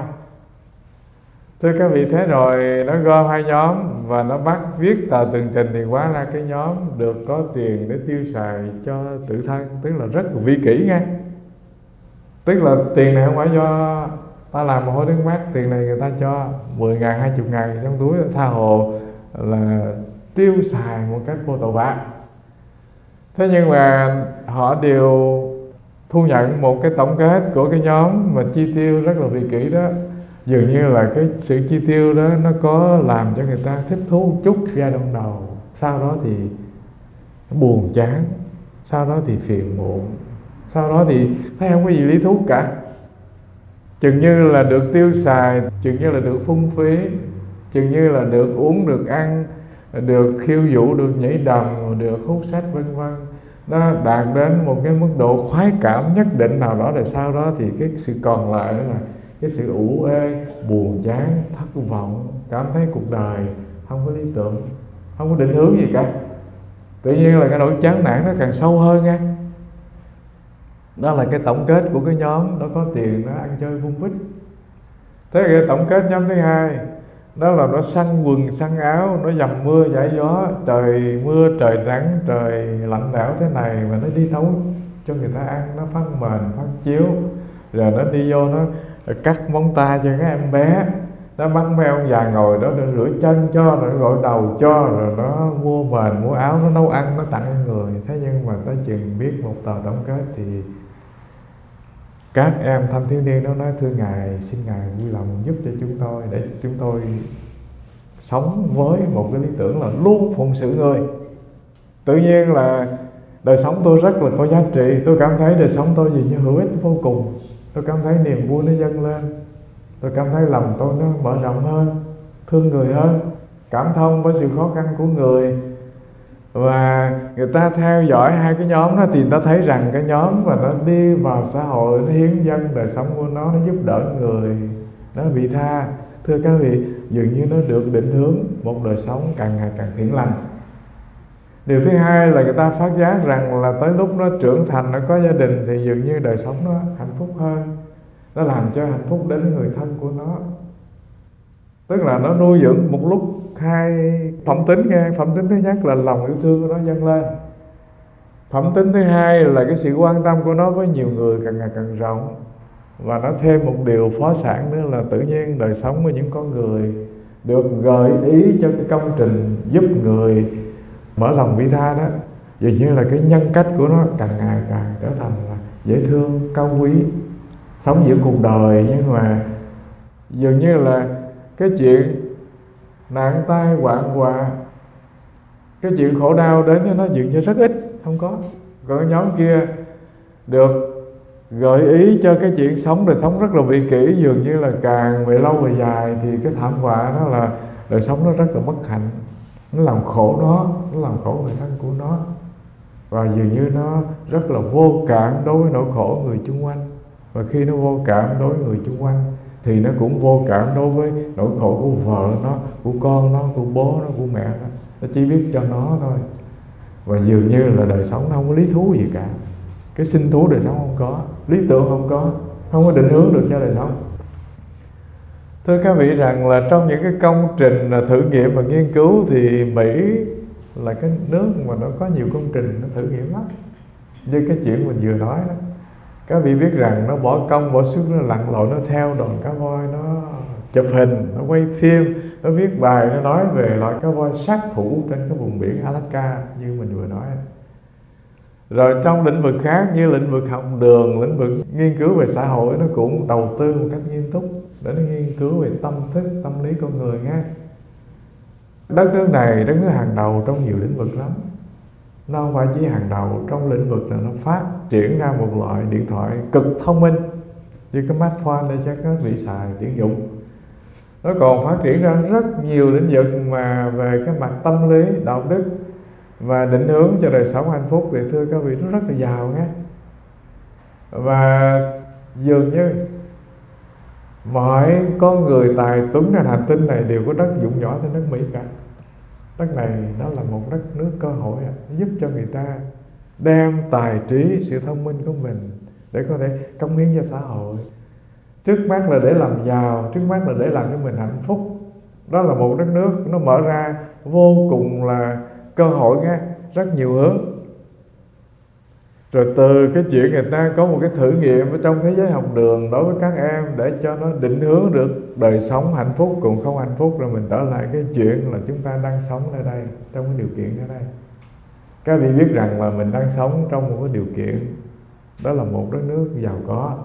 Thưa các vị, thế rồi nó gom hai nhóm và nó bắt viết tờ tường trình, thì hóa ra cái nhóm được có tiền để tiêu xài cho tự thân, tức là rất là vi kỷ nghe. Tức là tiền này không phải do ta làm mồ hôi nước mắt, tiền này người ta cho mười ngàn, hai mươi ngàn trong túi, tha hồ là tiêu xài một cách vô tội vạ. Thế nhưng mà họ đều thu nhận một cái tổng kết của cái nhóm mà chi tiêu rất là vị kỷ đó. Dường như là cái sự chi tiêu đó nó có làm cho người ta thích thú một chút giai đoạn đầu, sau đó thì buồn chán, sau đó thì phiền muộn, sau đó thì thấy không có gì lý thú cả. Chừng như là được tiêu xài, chừng như là được phung phí, chừng như là được uống, được ăn, được khiêu vũ, được nhảy đầm, được hút sách vân vân. Nó đạt đến một cái mức độ khoái cảm nhất định nào đó, rồi sau đó thì cái sự còn lại đó là cái sự ủ ê, buồn chán, thất vọng, cảm thấy cuộc đời không có lý tưởng, không có định hướng gì cả. Tự nhiên là cái nỗi chán nản nó càng sâu hơn nha. Đó là cái tổng kết của cái nhóm nó có tiền, nó ăn chơi vung vít. Thế cái tổng kết nhóm thứ hai đó là nó săn quần săn áo, nó dầm mưa giải gió, trời mưa trời nắng, trời lạnh lẽo thế này mà nó đi nấu cho người ta ăn, nó phát mền phát chiếu, rồi nó đi vô nó cắt móng tay cho các em bé, nó bắt mấy ông già ngồi đó để rửa chân cho, rồi nó gội đầu cho, rồi nó mua mền mua áo, nó nấu ăn, nó tặng người. Thế nhưng mà tới chừng biết một tờ tổng kết thì các em thanh thiếu niên nó nói: thưa ngài, xin ngài vui lòng giúp cho chúng tôi để chúng tôi sống với một cái lý tưởng là luôn phụng sự người. Tự nhiên là đời sống tôi rất là có giá trị, tôi cảm thấy đời sống tôi gì như hữu ích vô cùng, tôi cảm thấy niềm vui nó dâng lên, tôi cảm thấy lòng tôi nó mở rộng hơn, thương người hơn, cảm thông với sự khó khăn của người. Và người ta theo dõi hai cái nhóm đó thì người ta thấy rằng cái nhóm mà nó đi vào xã hội, nó hiến dâng đời sống của nó, nó giúp đỡ người, nó vị tha. Thưa các vị, dường như nó được định hướng một đời sống càng ngày càng thiện lành. Điều thứ hai là người ta phát giác rằng là tới lúc nó trưởng thành, nó có gia đình thì dường như đời sống nó hạnh phúc hơn, nó làm cho hạnh phúc đến người thân của nó. Tức là nó nuôi dưỡng một lúc hai phẩm tính nghe. Phẩm tính thứ nhất là lòng yêu thương của nó dâng lên. Phẩm tính thứ hai là cái sự quan tâm của nó với nhiều người càng ngày càng rộng. Và nó thêm một điều phó sản nữa là tự nhiên đời sống với những con người được gợi ý cho cái công trình giúp người mở lòng vị tha đó, dường như là cái nhân cách của nó càng ngày càng trở thành là dễ thương, cao quý, sống giữa cuộc đời. Nhưng mà dường như là cái chuyện nạn tai hoạn họa, cái chuyện khổ đau đến cho nó dường như rất ít, không có. Còn cái nhóm kia được gợi ý cho cái chuyện sống, đời sống rất là vị kỷ, dường như là càng về lâu về dài thì cái thảm họa đó là đời sống nó rất là bất hạnh, nó làm khổ nó, nó làm khổ người thân của nó, và dường như nó rất là vô cảm đối với nỗi khổ người chung quanh. Và khi nó vô cảm đối với người chung quanh thì nó cũng vô cảm đối với nỗi khổ của vợ nó, của con nó, của bố nó, của mẹ nó. Nó chỉ biết cho nó thôi. Và dường như là đời sống nó không có lý thú gì cả. Cái sinh thú đời sống không có, lý tưởng không có, không có định hướng được cho đời sống. Thưa các vị rằng là trong những cái công trình là thử nghiệm và nghiên cứu thì Mỹ là cái nước mà nó có nhiều công trình nó thử nghiệm lắm. Như cái chuyện mình vừa nói đó, các vị biết rằng nó bỏ công bỏ sức, nó lặn lội, nó theo đoàn cá voi, nó chụp hình, nó quay phim, nó viết bài, nó nói về loại cá voi sát thủ trên cái vùng biển Alaska như mình vừa nói. Rồi trong lĩnh vực khác như lĩnh vực học đường, lĩnh vực nghiên cứu về xã hội, nó cũng đầu tư một cách nghiêm túc để nó nghiên cứu về tâm thức, tâm lý con người nghe. Đất nước này đất nước hàng đầu trong nhiều lĩnh vực lắm. Nó không phải chỉ hàng đầu trong lĩnh vực là nó phát triển ra một loại điện thoại cực thông minh như cái smartphone để cho các vị xài tiện dụng. Nó còn phát triển ra rất nhiều lĩnh vực mà về cái mặt tâm lý, đạo đức và định hướng cho đời sống hạnh phúc thì thưa các vị nó rất là giàu nhé. Và dường như mọi con người tài tuấn trên hành tinh này đều có đất dụng võ trên nước Mỹ cả. Đất này nó là một đất nước cơ hội, giúp cho người ta đem tài trí, sự thông minh của mình để có thể cống hiến cho xã hội. Trước mắt là để làm giàu, trước mắt là để làm cho mình hạnh phúc. Đó là một đất nước nó mở ra vô cùng là cơ hội nghe, rất nhiều hướng. Rồi từ cái chuyện người ta có một cái thử nghiệm ở trong thế giới học đường đối với các em để cho nó định hướng được đời sống hạnh phúc cùng không hạnh phúc, rồi mình trở lại cái chuyện là chúng ta đang sống ở đây, trong cái điều kiện ở đây. Các vị biết rằng là mình đang sống trong một cái điều kiện, đó là một đất nước giàu có.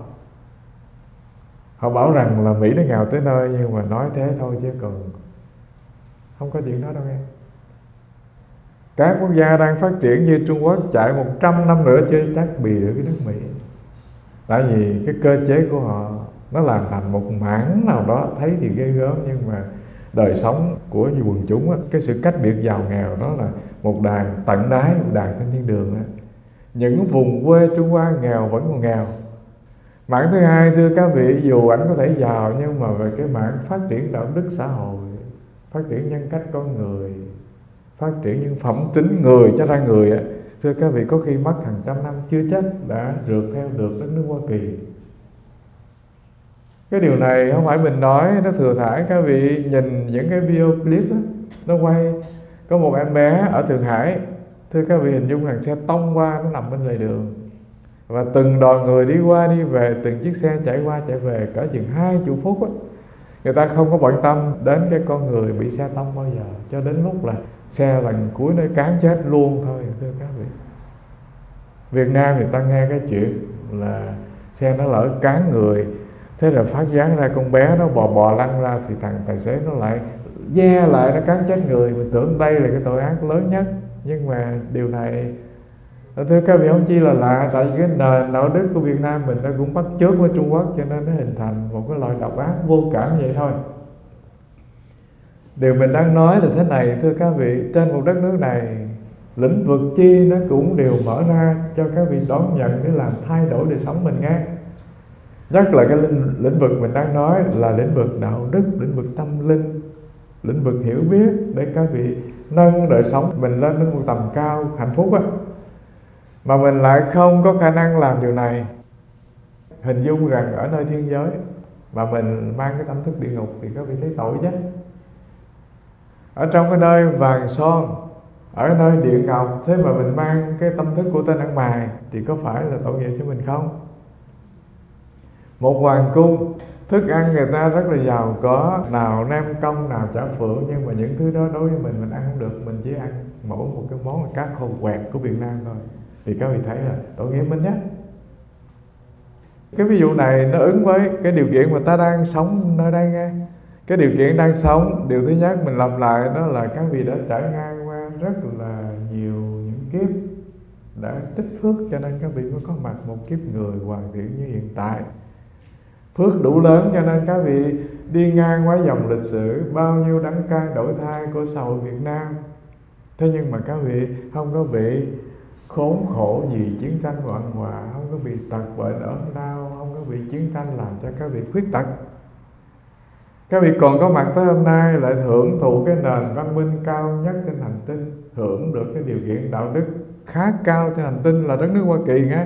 Họ bảo rằng là Mỹ nó nghèo tới nơi, nhưng mà nói thế thôi chứ còn không có chuyện đó đâu em. Các quốc gia đang phát triển như Trung Quốc chạy một trăm năm nữa chưa chắc bì được cái nước Mỹ. Tại vì cái cơ chế của họ nó làm thành một mảng nào đó thấy thì ghê gớm, nhưng mà đời sống của quần chúng á, cái sự cách biệt giàu nghèo đó là một đàn tận đáy, một đàn trên thiên đường á. Những vùng quê Trung Hoa nghèo vẫn còn nghèo. Mảng thứ hai, thưa các vị, dù ảnh có thể giàu nhưng mà về cái mảng phát triển đạo đức xã hội, phát triển nhân cách con người, phát triển những phẩm tính người cho ra người á, thưa các vị, có khi mất hàng trăm năm chưa chắc đã rượt theo được đất nước Hoa Kỳ. Cái điều này không phải mình nói, nó thừa thãi. Các vị nhìn những cái video clip đó, nó quay có một em bé ở Thượng Hải, thưa các vị, hình dung rằng xe tông qua, nó nằm bên lề đường, và từng đoàn người đi qua đi về, từng chiếc xe chạy qua chạy về cỡ chừng hai chục phút á, người ta không có bận tâm đến cái con người bị xe tông bao giờ, cho đến lúc là xe lần cuối nó cán chết luôn thôi, thưa các vị. Việt Nam thì ta nghe cái chuyện là xe nó lỡ cán người, thế là phát gián ra con bé nó bò bò lăn ra, thì thằng tài xế nó lại ve lại, nó cán chết người. Mình tưởng đây là cái tội ác lớn nhất, nhưng mà điều này thưa các vị không chi là lạ, tại vì cái nền đạo đức của Việt Nam mình nó cũng bắt chước với Trung Quốc, cho nên nó hình thành một cái loại độc ác vô cảm vậy thôi. Điều mình đang nói là thế này, thưa các vị, trên một đất nước này, lĩnh vực chi nó cũng đều mở ra cho các vị đón nhận để làm thay đổi đời sống mình nghe. Nhất là cái lĩnh, lĩnh vực mình đang nói là lĩnh vực đạo đức, lĩnh vực tâm linh, lĩnh vực hiểu biết, để các vị nâng đời sống mình lên đến một tầm cao hạnh phúc á. Mà mình lại không có khả năng làm điều này. Hình dung rằng ở nơi thiên giới mà mình mang cái tâm thức địa ngục thì các vị thấy tội chứ. Ở trong cái nơi vàng son, ở nơi địa ngục, thế mà mình mang cái tâm thức của tên ăn mày thì có phải là tội nghiệp cho mình không? Một hoàng cung, thức ăn người ta rất là giàu có, nào nem công, nào chả phượng, nhưng mà những thứ đó đối với mình, mình ăn không được. Mình chỉ ăn mỗi một cái món là cá khô quẹt của Việt Nam thôi, thì các vị thấy là tội nghiệp mình nhé. Cái ví dụ này nó ứng với cái điều kiện mà ta đang sống nơi đây nghe. Cái điều kiện đang sống, điều thứ nhất mình làm lại đó là các vị đã trải ngang qua rất là nhiều những kiếp, đã tích phước cho nên các vị mới có mặt một kiếp người hoàn thiện như hiện tại. Phước đủ lớn cho nên các vị đi ngang qua dòng lịch sử bao nhiêu đắng cay đổi thay của xã hội Việt Nam. Thế nhưng mà các vị không có bị khốn khổ gì chiến tranh hoạn họa, không có bị tật bệnh ốm đau, không có bị chiến tranh làm cho các vị khuyết tật. Các vị còn có mặt tới hôm nay lại hưởng thụ cái nền văn minh cao nhất trên hành tinh, hưởng được cái điều kiện đạo đức khá cao trên hành tinh là đất nước Hoa Kỳ nghe.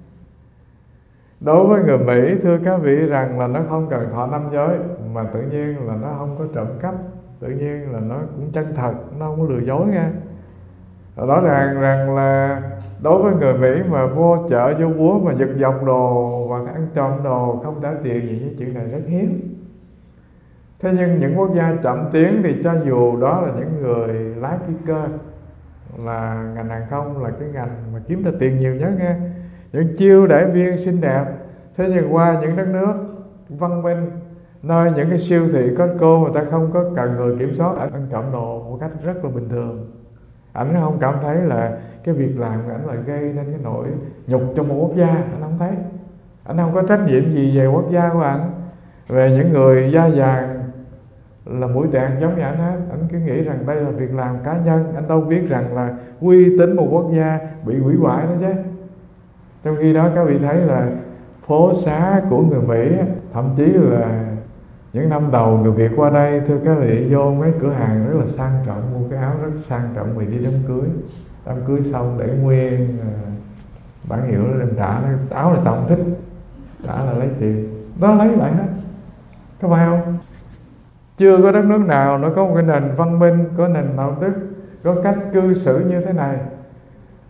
Đối với người Mỹ, thưa các vị, rằng là nó không cần thọ năm giới, mà tự nhiên là nó không có trộm cắp, tự nhiên là nó cũng chân thật, nó không có lừa dối nghe. Rõ ràng rằng là đối với người Mỹ mà vô chợ vô búa mà giật dọc đồ hoặc ăn trộm đồ không trả tiền gì, những chuyện này rất hiếm. Thế nhưng những quốc gia chậm tiến thì cho dù đó là những người lái phi cơ, là ngành hàng không là cái ngành mà kiếm ra tiền nhiều nhất nghe, những chiêu đãi viên xinh đẹp, thế nhưng qua những đất nước văn minh, nơi những cái siêu thị Costco người ta không có cần người kiểm soát, ảnh ăn trộm đồ một cách rất là bình thường. Ảnh không cảm thấy là cái việc làm của ảnh là gây nên cái nỗi nhục cho một quốc gia, ảnh không thấy. Ảnh không có trách nhiệm gì về quốc gia của ảnh. Về những người da vàng là mũi tẹt giống như ảnh hết, ảnh cứ nghĩ rằng đây là việc làm cá nhân, ảnh đâu biết rằng là uy tín một quốc gia bị hủy hoại đó chứ. Trong khi đó các vị thấy là phố xá của người Mỹ, thậm chí là những năm đầu người Việt qua đây, thưa các vị, vô mấy cửa hàng rất là sang trọng, mua cái áo rất sang trọng vì đi đám cưới. Đám cưới xong để nguyên bản hiệu nó đem trả, áo là tao không thích, trả là lấy tiền, đó lấy lại hết, có phải không? Chưa có đất nước nào nó có một cái nền văn minh, có nền đạo đức, có cách cư xử như thế này.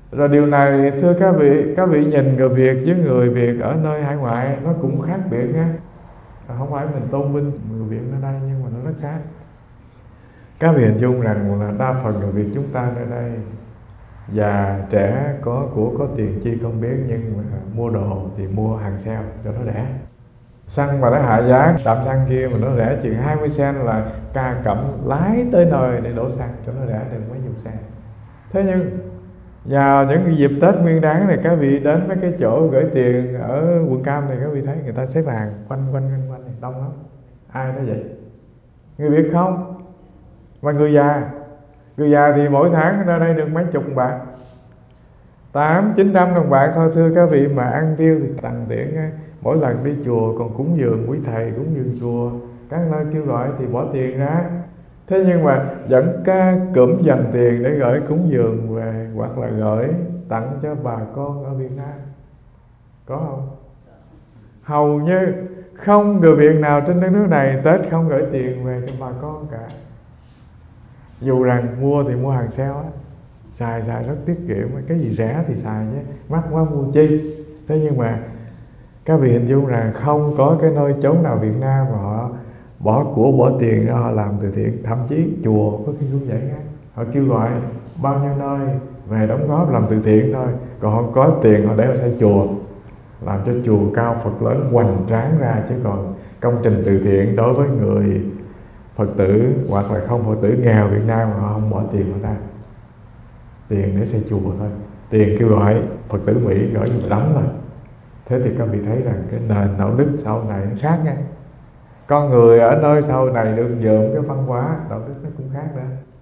Rồi điều này thưa các vị, các vị nhìn người Việt với người Việt ở nơi hải ngoại nó cũng khác biệt nha. Không phải mình tôn vinh người Việt ở đây, nhưng mà nó rất khác. Các vị hình dung rằng là đa phần người Việt chúng ta nơi đây già trẻ có của có tiền chi không biết, nhưng mà mua đồ thì mua hàng sale cho nó rẻ. Xăng mà nó hạ giá, trạm xăng kia mà nó rẻ chừng hai mươi cent là ca cẩm lái tới nơi để đổ xăng cho nó rẻ, đừng mấy chục cent. Thế nhưng vào những cái dịp Tết Nguyên Đán này, các vị đến mấy cái chỗ gửi tiền ở quận Cam này, các vị thấy người ta xếp hàng quanh quanh quanh quanh này đông lắm. Ai nói vậy? Người Việt không? Và người già, người già thì mỗi tháng ra đây được mấy chục bạc, tám chín trăm đồng bạc thôi thưa các vị, mà ăn tiêu thì tằn tiện. Mỗi lần đi chùa còn cúng dường quý thầy, cúng dường chùa, các nơi kêu gọi thì bỏ tiền ra. Thế nhưng mà vẫn ca cụm dành tiền để gửi cúng dường về, hoặc là gửi tặng cho bà con ở Việt Nam, có không? Hầu như không người Việt nào trên đất nước này Tết không gửi tiền về cho bà con cả. Dù rằng mua thì mua hàng sale á, xài xài rất tiết kiệm, cái gì rẻ thì xài nhé, mắc quá mua chi. Thế nhưng mà các vị hình dung rằng không có cái nơi chốn nào Việt Nam mà họ bỏ của bỏ tiền ra họ làm từ thiện. Thậm chí chùa có khi cũng vậy á, họ kêu gọi bao nhiêu nơi về đóng góp làm từ thiện thôi, còn họ có tiền họ để họ xây chùa, làm cho chùa cao Phật lớn hoành tráng ra. Chứ còn công trình từ thiện đối với người Phật tử hoặc là không Phật tử nghèo Việt Nam họ không bỏ tiền ra, tiền để xây chùa thôi, tiền kêu gọi Phật tử Mỹ gửi như đóng rồi. Thế thì các vị thấy rằng cái nền đạo đức sau này nó khác nha. Con người ở nơi sau này được dượm cái văn hóa đạo đức nó cũng khác nữa.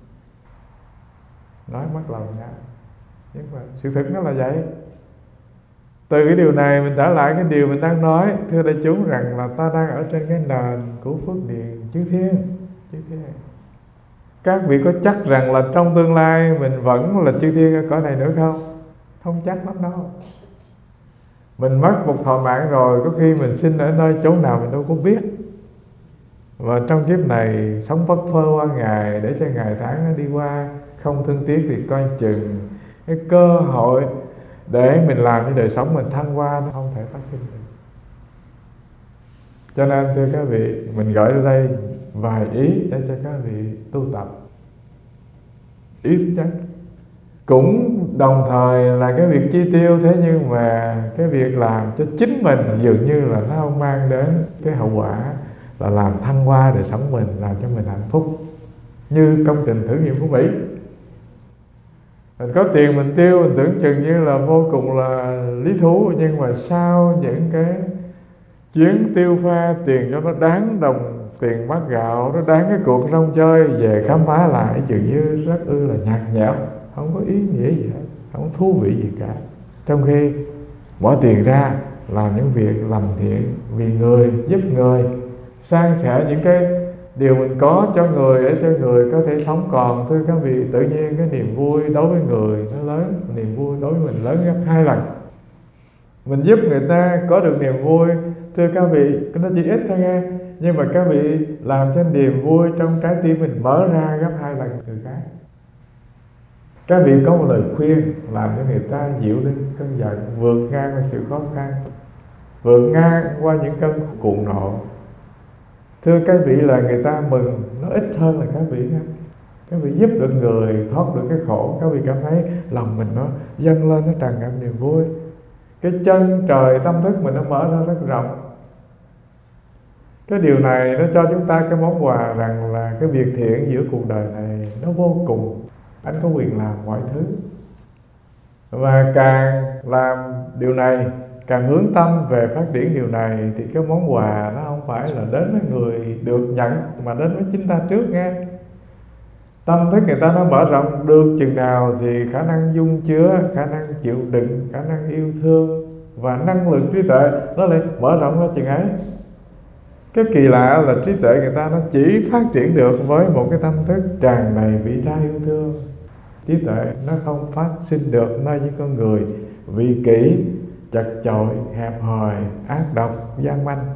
Nói mất lòng nha, nhưng mà sự thật nó là vậy. Từ cái điều này mình trở lại cái điều mình đang nói, thưa đại chúng, rằng là ta đang ở trên cái nền của phước điền chư thiên. Chư thiên. Các vị có chắc rằng là trong tương lai mình vẫn là chư thiên ở cõi này nữa không? Không chắc lắm đâu. Mình mất một thọ mạng rồi, có khi mình sinh ở nơi chỗ nào mình đâu có biết. Và trong kiếp này sống vất phơ qua ngày để cho ngày tháng nó đi qua, không thương tiếc thì coi chừng cái cơ hội để mình làm cái đời sống mình thăng hoa nó không thể phát sinh được. Cho nên thưa các vị, mình gửi ra đây vài ý để cho các vị tu tập. Ý thứ nhất, cũng đồng thời là cái việc chi tiêu, thế nhưng mà cái việc làm cho chính mình dường như là nó không mang đến cái hậu quả là làm thăng hoa đời sống mình, làm cho mình hạnh phúc. Như công trình thử nghiệm của Mỹ, mình có tiền mình tiêu, mình tưởng chừng như là vô cùng là lý thú, nhưng mà sau những cái chuyến tiêu pha tiền cho nó đáng đồng tiền bát gạo, nó đáng cái cuộc rong chơi, về khám phá lại chừng như rất ư là nhạt nhẽo, không có ý nghĩa gì hết, không thú vị gì cả. Trong khi bỏ tiền ra làm những việc lành thiện vì người, giúp người, san sẻ những cái điều mình có cho người để cho người có thể sống còn, thưa các vị, tự nhiên cái niềm vui đối với người nó lớn, niềm vui đối với mình lớn gấp hai lần. Mình giúp người ta có được niềm vui, thưa các vị, nó chỉ ít thôi nghe, nhưng mà các vị làm cho niềm vui trong trái tim mình mở ra gấp hai lần người khác. Các vị có một lời khuyên làm cho người ta dịu đi cơn giận, vượt ngang qua sự khó khăn, vượt ngang qua những cơn cuồng nộ. Thưa các vị, là người ta mừng nó ít hơn là các vị nha. Các vị giúp được người thoát được cái khổ, các vị cảm thấy lòng mình nó dâng lên, nó tràn ngập niềm vui. Cái chân trời tâm thức mình nó mở ra rất rộng. Cái điều này nó cho chúng ta cái món quà rằng là cái việc thiện giữa cuộc đời này nó vô cùng. Anh có quyền làm mọi thứ. Và càng làm điều này, càng hướng tâm về phát triển điều này, thì cái món quà nó không phải là đến với người được nhận, mà đến với chính ta trước nghe. Tâm thức người ta nó mở rộng được chừng nào thì khả năng dung chứa, khả năng chịu đựng, khả năng yêu thương và năng lực trí tuệ nó lại mở rộng ra chừng ấy. Cái kỳ lạ là trí tuệ người ta nó chỉ phát triển được với một cái tâm thức tràn đầy vị tha yêu thương. Trí tuệ nó không phát sinh được nơi những con người vị kỷ, chật chội, hẹp hòi, ác độc, gian manh.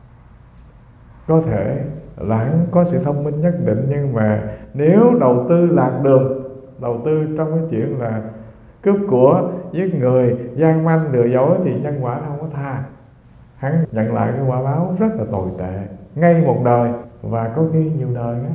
Có thể là có sự thông minh nhất định, nhưng mà nếu đầu tư lạc đường, đầu tư trong cái chuyện là cướp của, giết người, gian manh, lừa dối thì nhân quả nó không có tha. Hắn nhận lại cái quả báo rất là tồi tệ, ngay một đời và có khi nhiều đời đó.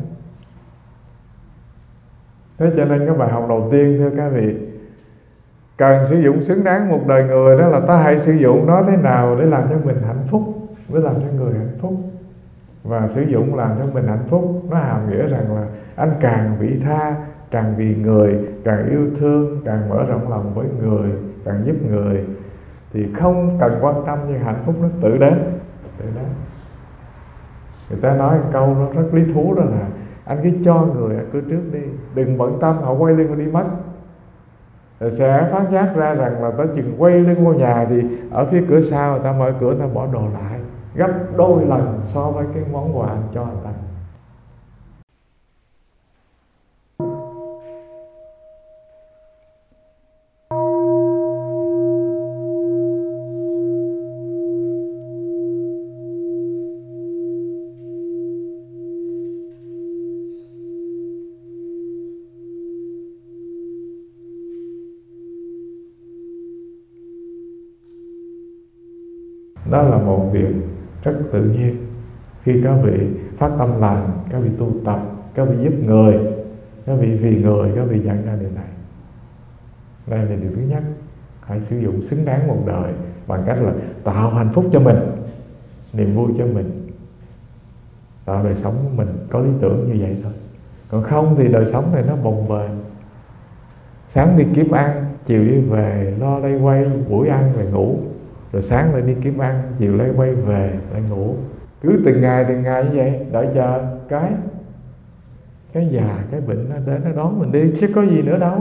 Thế cho nên cái bài học đầu tiên thưa các vị, cần sử dụng xứng đáng một đời người, đó là ta hãy sử dụng nó thế nào để làm cho mình hạnh phúc, để làm cho người hạnh phúc. Và sử dụng làm cho mình hạnh phúc nó hàm nghĩa rằng là anh càng vị tha, càng vì người, càng yêu thương, càng mở rộng lòng với người, càng giúp người, thì không cần quan tâm, nhưng hạnh phúc nó tự đến, tự đến. Người ta nói một câu nó rất lý thú, đó là anh cứ cho người cứ trước đi, đừng bận tâm họ quay lưng đi mất. Rồi sẽ phát giác ra rằng là tới chừng quay lưng vô nhà thì ở phía cửa sau người ta mở cửa, người ta bỏ đồ lại gấp đôi lần so với cái món quà anh cho người ta. Đó là một việc rất tự nhiên. Khi các vị phát tâm lành, các vị tu tập, các vị giúp người, các vị vì người, các vị nhận ra điều này. Đây là điều thứ nhất. Hãy sử dụng xứng đáng một đời bằng cách là tạo hạnh phúc cho mình, niềm vui cho mình, tạo đời sống của mình có lý tưởng như vậy thôi. Còn không thì đời sống này nó bồng bềnh. Sáng đi kiếm ăn, chiều đi về lo lay quay, buổi ăn rồi ngủ, rồi sáng lại đi kiếm ăn, chiều lại quay về lại ngủ. Cứ từng ngày từng ngày như vậy, đợi chờ cái cái già, cái bệnh nó đến nó đón mình đi, chứ có gì nữa đâu.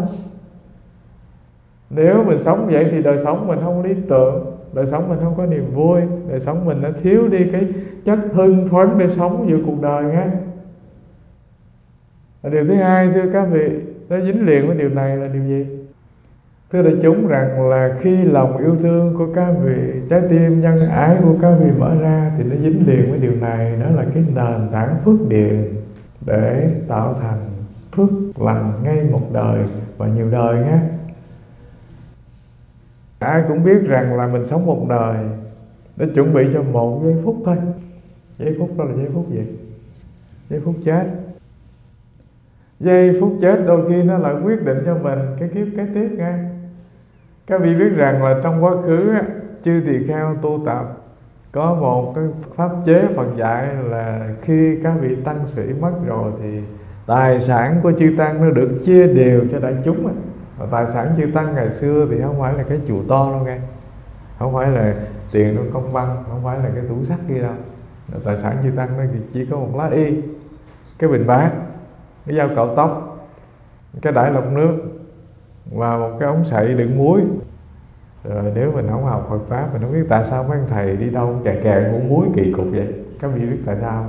Nếu mình sống vậy thì đời sống mình không lý tưởng, đời sống mình không có niềm vui, đời sống mình nó thiếu đi cái chất hưng phấn để sống giữa cuộc đời nghe. Và điều thứ hai thưa các vị, nó dính liền với điều này là điều gì? Thưa đại chúng rằng là khi lòng yêu thương của các vị, trái tim nhân ái của các vị mở ra thì nó dính liền với điều này. Đó là cái nền tảng phước điền để tạo thành phước lành ngay một đời và nhiều đời nhé. Ai cũng biết rằng là mình sống một đời để chuẩn bị cho một giây phút thôi. Giây phút đó là giây phút gì? Giây phút chết. Giây phút chết đôi khi nó lại quyết định cho mình cái kiếp kế tiếp nghe. Các vị biết rằng là trong quá khứ chư tỳ kheo tu tập có một cái pháp chế Phật dạy là khi các vị tăng sĩ mất rồi thì tài sản của chư tăng nó được chia đều cho đại chúng. Và tài sản chư tăng ngày xưa thì không phải là cái chùa to đâu nghe, không phải là tiền trong công văn, không phải là cái tủ sắt kia đâu. Tài sản chư tăng nó chỉ có một lá y, cái bình bát, cái dao cạo tóc, cái đải lọc nước và một cái ống sậy đựng muối. Rồi nếu mình không học Phật pháp, mình không biết tại sao mấy anh thầy đi đâu kè kè muỗng muối kỳ cục vậy. Các vị biết tại sao?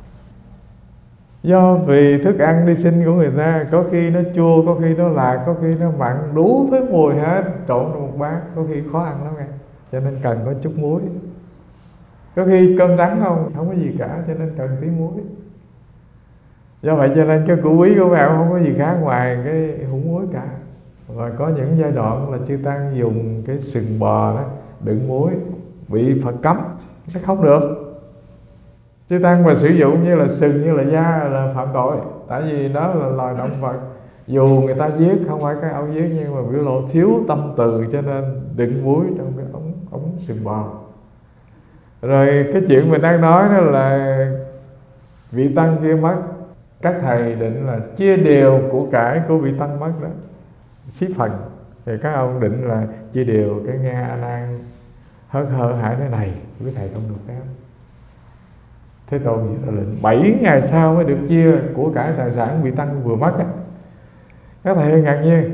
Do vì thức ăn đi sinh của người ta có khi nó chua, có khi nó lạc, có khi nó mặn, đủ thứ mùi hết trộn trong một bát, có khi khó ăn lắm nghe. Cho nên cần có chút muối. Có khi cơm trắng không, không có gì cả, cho nên cần tí muối. Do vậy cho nên cái củ quý của mèo không có gì khác ngoài cái hũ muối cả. Và có những giai đoạn là chư tăng dùng cái sừng bò đó đựng muối, bị Phật cấm, nó không được. Chư tăng mà sử dụng như là sừng, như là da là phạm tội. Tại vì đó là loài động vật, dù người ta giết, không phải cái ông giết, nhưng mà biểu lộ thiếu tâm từ, cho nên đựng muối trong cái ống, ống sừng bò. Rồi cái chuyện mình đang nói đó là vị tăng kia mất, các thầy định là chia đều của cải của vị tăng mất đó, xí phần. Thì các ông định là chia đều. Cái nghe A Nan hớt hơ hải thế này, quý thầy không được phép. Thế Tôn gì ra lệnh bảy ngày sau mới được chia của cải tài sản vị tăng vừa mất á. Các thầy ngạc nhiên.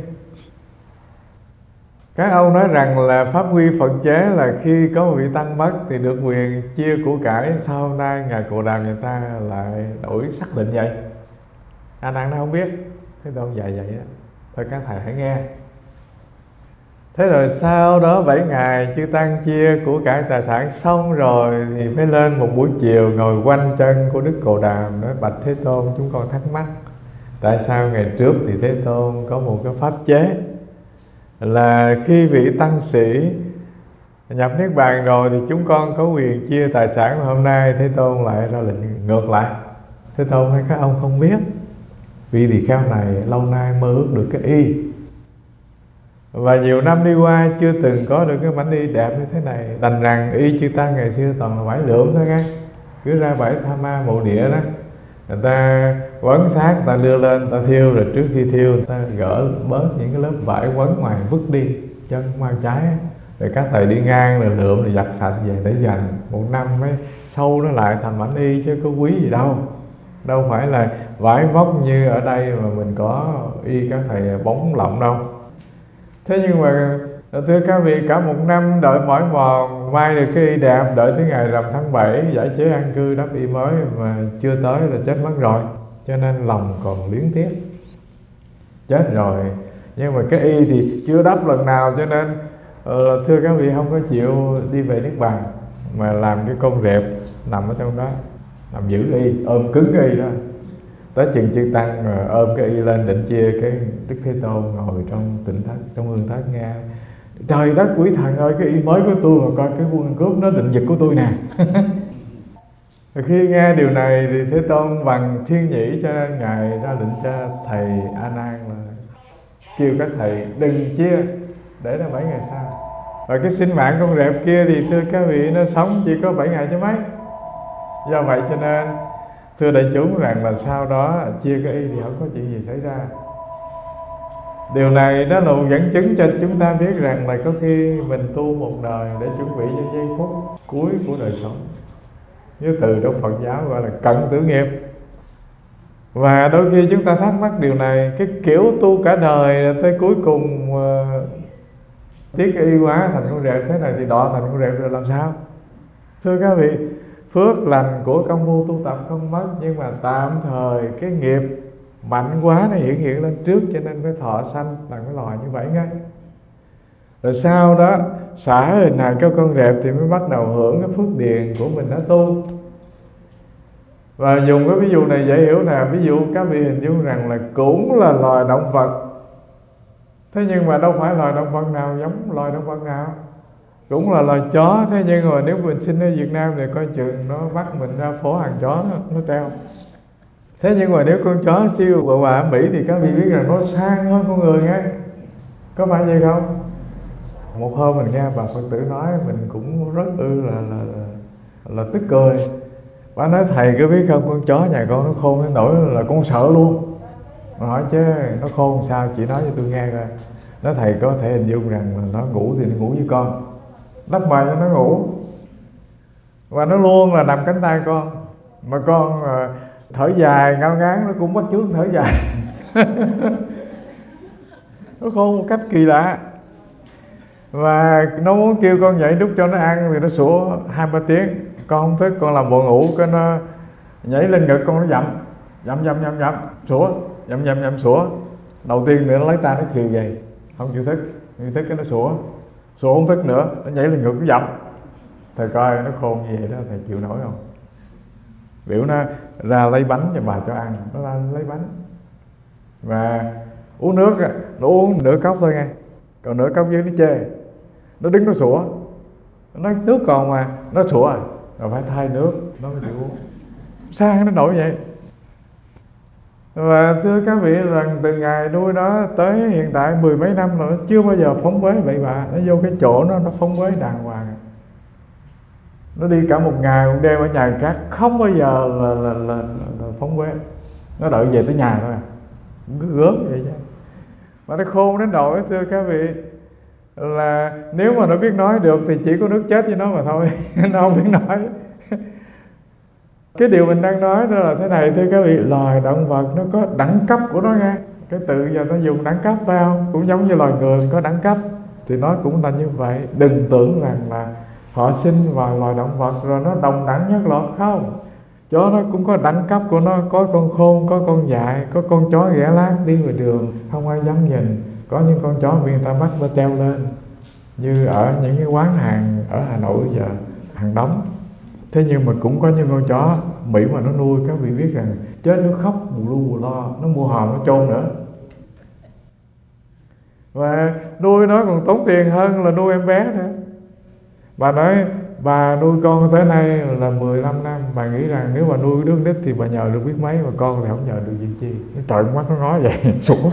Các ông nói rằng là pháp quy Phật chế là khi có một vị tăng mất thì được quyền chia của cải. Sau nay ngài Cồ Đàm người ta lại đổi xác định vậy. A Nan nó không biết. Thế Tôn dạy vậy đó. Thôi các thầy hãy nghe. Thế rồi sau đó bảy ngày chư tăng chia của cải tài sản xong rồi thì mới lên một buổi chiều ngồi quanh chân của Đức Cồ Đàm nói: bạch Thế Tôn, chúng con thắc mắc tại sao ngày trước thì Thế Tôn có một cái pháp chế là khi vị tăng sĩ nhập niết bàn rồi thì chúng con có quyền chia tài sản. Mà hôm nay Thế Tôn lại ra lệnh ngược lại. Thế Tôn hay các ông không biết, vị tỳ kheo này lâu nay mơ ước được cái y, và nhiều năm đi qua chưa từng có được cái mảnh y đẹp như thế này. Đành rằng y chư tăng ngày xưa toàn là vải lượm thôi nghe, cứ ra bãi Tha Ma mộ địa đó, người ta quấn xác, người ta đưa lên, người ta thiêu, rồi trước khi thiêu người ta gỡ bớt những cái lớp vải quấn ngoài vứt đi, chân mang trái. Rồi các thầy đi ngang rồi lượm rồi giặt sạch về để dành một năm mới sâu nó lại thành mảnh y, chứ có quý gì đâu. Đâu phải là vải vóc như ở đây mà mình có y các thầy bóng lộng đâu. Thế nhưng mà thưa các vị, cả một năm đợi mỏi mòn may được cái y đẹp, đợi tới ngày rằm tháng bảy giải chế an cư đắp y mới mà chưa tới là chết mất rồi. Cho nên lòng còn luyến tiếc. Chết rồi nhưng mà cái y thì chưa đắp lần nào, cho nên uh, thưa các vị không có chịu đi về niết bàn, mà làm cái con rệp nằm ở trong đó, nằm giữ y, ôm cứng cái y đó. Tới chừng chư tăng rồi ôm cái y lên định chia, cái Đức Thế Tôn ngồi trong tịnh thất, trong hương thất nghe: trời đất quý thần ơi, cái y mới của tôi mà coi cái quân cướp nó định giật của tôi nè. Khi nghe điều này thì Thế Tôn bằng thiên nhĩ, cho nên ngài ra lệnh cho thầy A Nan là kêu các thầy đừng chia, để ra bảy ngày sau. Và cái sinh mạng con rệp kia thì thưa các vị, nó sống chỉ có bảy ngày chứ mấy. Do vậy cho nên thưa đại chúng rằng là sau đó chia cái y thì không có chuyện gì xảy ra. Điều này đó là một dẫn chứng cho chúng ta biết rằng là có khi mình tu một đời để chuẩn bị cho giây phút cuối của đời sống. Như từ trong Phật giáo gọi là cận tử nghiệp. Và đôi khi chúng ta thắc mắc điều này, cái kiểu tu cả đời tới cuối cùng uh, tiếc cái y quá thành con rệp thế này thì đọa thành con rệp rồi làm sao? Thưa các vị, phước lành của công phu tu tập không mất, nhưng mà tạm thời cái nghiệp mạnh quá nó hiện hiện lên trước, cho nên mới thọ sanh bằng cái loài như vậy ngay. Rồi sau đó xả hình hài các con rệp thì mới bắt đầu hưởng cái phước điền của mình đã tu. Và dùng cái ví dụ này dễ hiểu nè, ví dụ các vị hình dung rằng là cũng là loài động vật, thế nhưng mà đâu phải loài động vật nào giống loài động vật nào. Cũng là loài chó, thế nhưng mà nếu mình sinh ở Việt Nam thì coi chừng nó bắt mình ra phố hàng chó nó, nó treo. Thế nhưng mà nếu con chó siêu quạ quạ ở Mỹ thì các vị biết rằng nó sang hơn con người nghe. Có phải vậy không? Một hôm mình nghe bà Phật tử nói, mình cũng rất ư là, là, là, là tức cười. Bà nói thầy cứ biết không, con chó nhà con nó khôn đến nỗi là con sợ luôn. Mà hỏi chứ nó khôn sao, chị nói cho tôi nghe coi. Nói thầy có thể hình dung rằng là nó ngủ thì nó ngủ với con, đắp mền cho nó ngủ, và nó luôn là nằm cánh tay con. Mà con uh, thở dài ngao ngán nó cũng bắt chước thở dài. Nó khôn một cách kỳ lạ. Và nó muốn kêu con dậy đút cho nó ăn thì nó sủa hai ba tiếng. Con không thức, con làm bộ ngủ, cái nó nhảy lên ngực con, nó dậm dậm dậm dậm dậm sủa, dậm dậm dậm sủa. Đầu tiên nữa nó lấy tay nó khều vậy, không chịu thức, chịu thức cái nó sủa, sủa không thức nữa, nó nhảy lên ngực nó dậm. Thầy coi nó khôn như vậy đó, thầy chịu nổi không? Biểu nó ra lấy bánh cho bà cho ăn, nó ra lấy bánh. Và uống nước, nó uống nửa cốc thôi nghe, còn nửa cốc dưới nó chê, nó đứng nó sủa. Nó nói nước còn mà, nó sủa rồi, rồi phải thay nước, nó mới chịu uống. Sao nó nổi vậy? Và thưa các vị rằng từ ngày nuôi nó tới hiện tại mười mấy năm rồi, nó chưa bao giờ phóng uế bậy bạ. Nó vô cái chỗ nó nó phóng uế đàng hoàng. Nó đi cả một ngày một đêm ở nhà cát, không bao giờ là, là, là, là, là phóng uế. Nó đợi về tới nhà thôi à, cứ gớm vậy chứ. Mà nó khôn đến nỗi thưa các vị là nếu mà nó biết nói được thì chỉ có nước chết với nó mà thôi. Nó không biết nói. Cái điều mình đang nói đó là thế này thưa các vị, loài động vật nó có đẳng cấp của nó nghe. Cái từ giờ nó dùng đẳng cấp phải không? Cũng giống như loài người có đẳng cấp, thì nó cũng là như vậy. Đừng tưởng rằng là họ sinh vào loài động vật rồi nó đồng đẳng nhất lọt, không. Chó nó cũng có đẳng cấp của nó, có con khôn, có con dại, có con chó ghẻ lát đi ngoài đường không ai dám nhìn, có những con chó bị người ta bắt nó treo lên, như ở những cái quán hàng ở Hà Nội bây giờ hàng đống. Thế nhưng mà cũng có những con chó Mỹ mà nó nuôi, các vị biết rằng chết nó khóc bù lu bù lo, nó mua hòm nó chôn nữa. Và nuôi nó còn tốn tiền hơn là nuôi em bé nữa. Bà nói bà nuôi con tới nay là mười lăm năm, bà nghĩ rằng nếu bà nuôi đứa nít thì bà nhờ được biết mấy, mà con thì không nhờ được gì chi. Trời, mắt nó ngó vậy xuống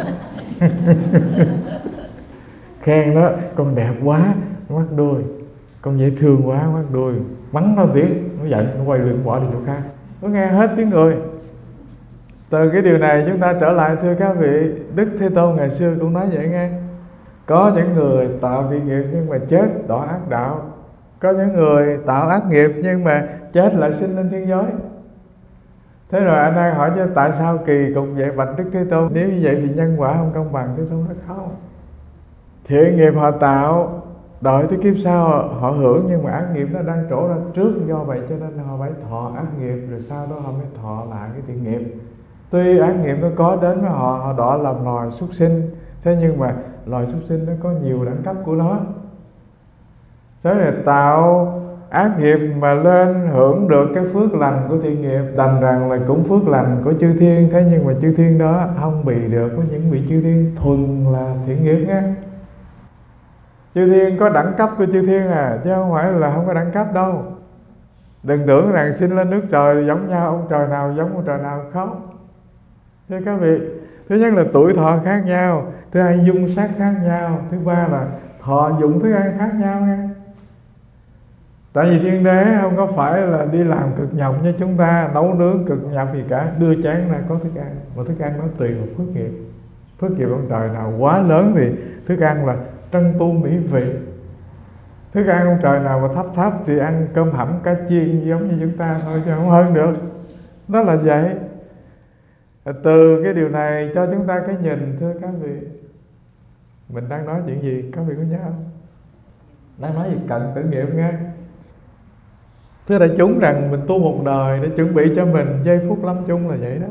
khen nó, con đẹp quá, mắt đuôi, con dễ thương quá, mắt đuôi, mắng nó tiếng, nó giận, nó quay lưng bỏ đi chỗ khác. Nó nghe hết tiếng người. Từ cái điều này chúng ta trở lại, thưa các vị, Đức Thế Tôn ngày xưa cũng nói vậy nghe. Có những người tạo thiện nghiệp nhưng mà chết đọa ác đạo. Có những người tạo ác nghiệp nhưng mà chết lại sinh lên thiên giới. Thế rồi anh đang hỏi chứ tại sao kỳ cục vậy bạch Đức Thế Tôn? Nếu như vậy thì nhân quả không công bằng. Thế Tôn nói không. Thiện nghiệp họ tạo, đợi tới kiếp sau họ hưởng, nhưng mà ác nghiệp nó đang trổ ra trước, do vậy cho nên họ phải thọ ác nghiệp, rồi sau đó họ mới thọ lại cái thiện nghiệp. Tuy ác nghiệp nó có đến với họ, họ đọa làm loài súc sinh, thế nhưng mà loài súc sinh nó có nhiều đẳng cấp của nó. Thế là tạo ác nghiệp mà lên hưởng được cái phước lành của thiện nghiệp, đành rằng là cũng phước lành của chư thiên. Thế nhưng mà chư thiên đó không bị được, có những vị chư thiên thuần là thiện nghiệp nghe. Chư thiên có đẳng cấp của chư thiên à, chứ không phải là không có đẳng cấp đâu. Đừng tưởng rằng sinh lên nước trời giống nhau, ông trời nào giống ông trời nào, không. Thưa các vị, thứ nhất là tuổi thọ khác nhau, thứ hai dung sắc khác nhau, thứ ba là thọ dụng thức ăn khác nhau nghe. Tại vì thiên đế không có phải là đi làm cực nhọc như chúng ta, nấu nướng cực nhọc gì cả, đưa chén ra có thức ăn. Mà thức ăn nó tùy vào phước nghiệp. Phước nghiệp ông trời nào quá lớn thì thức ăn là trân tu mỹ vị. Thức ăn ông trời nào mà thấp thấp thì ăn cơm hẩm cá chiên giống như chúng ta thôi, chứ không hơn được. Đó là vậy. Từ cái điều này cho chúng ta cái nhìn, thưa các vị, mình đang nói chuyện gì các vị có nhớ không? Đang nói gì cận tử nghiệp nghe. Thưa đại chúng, rằng mình tu một đời để chuẩn bị cho mình giây phút lâm chung là vậy đó.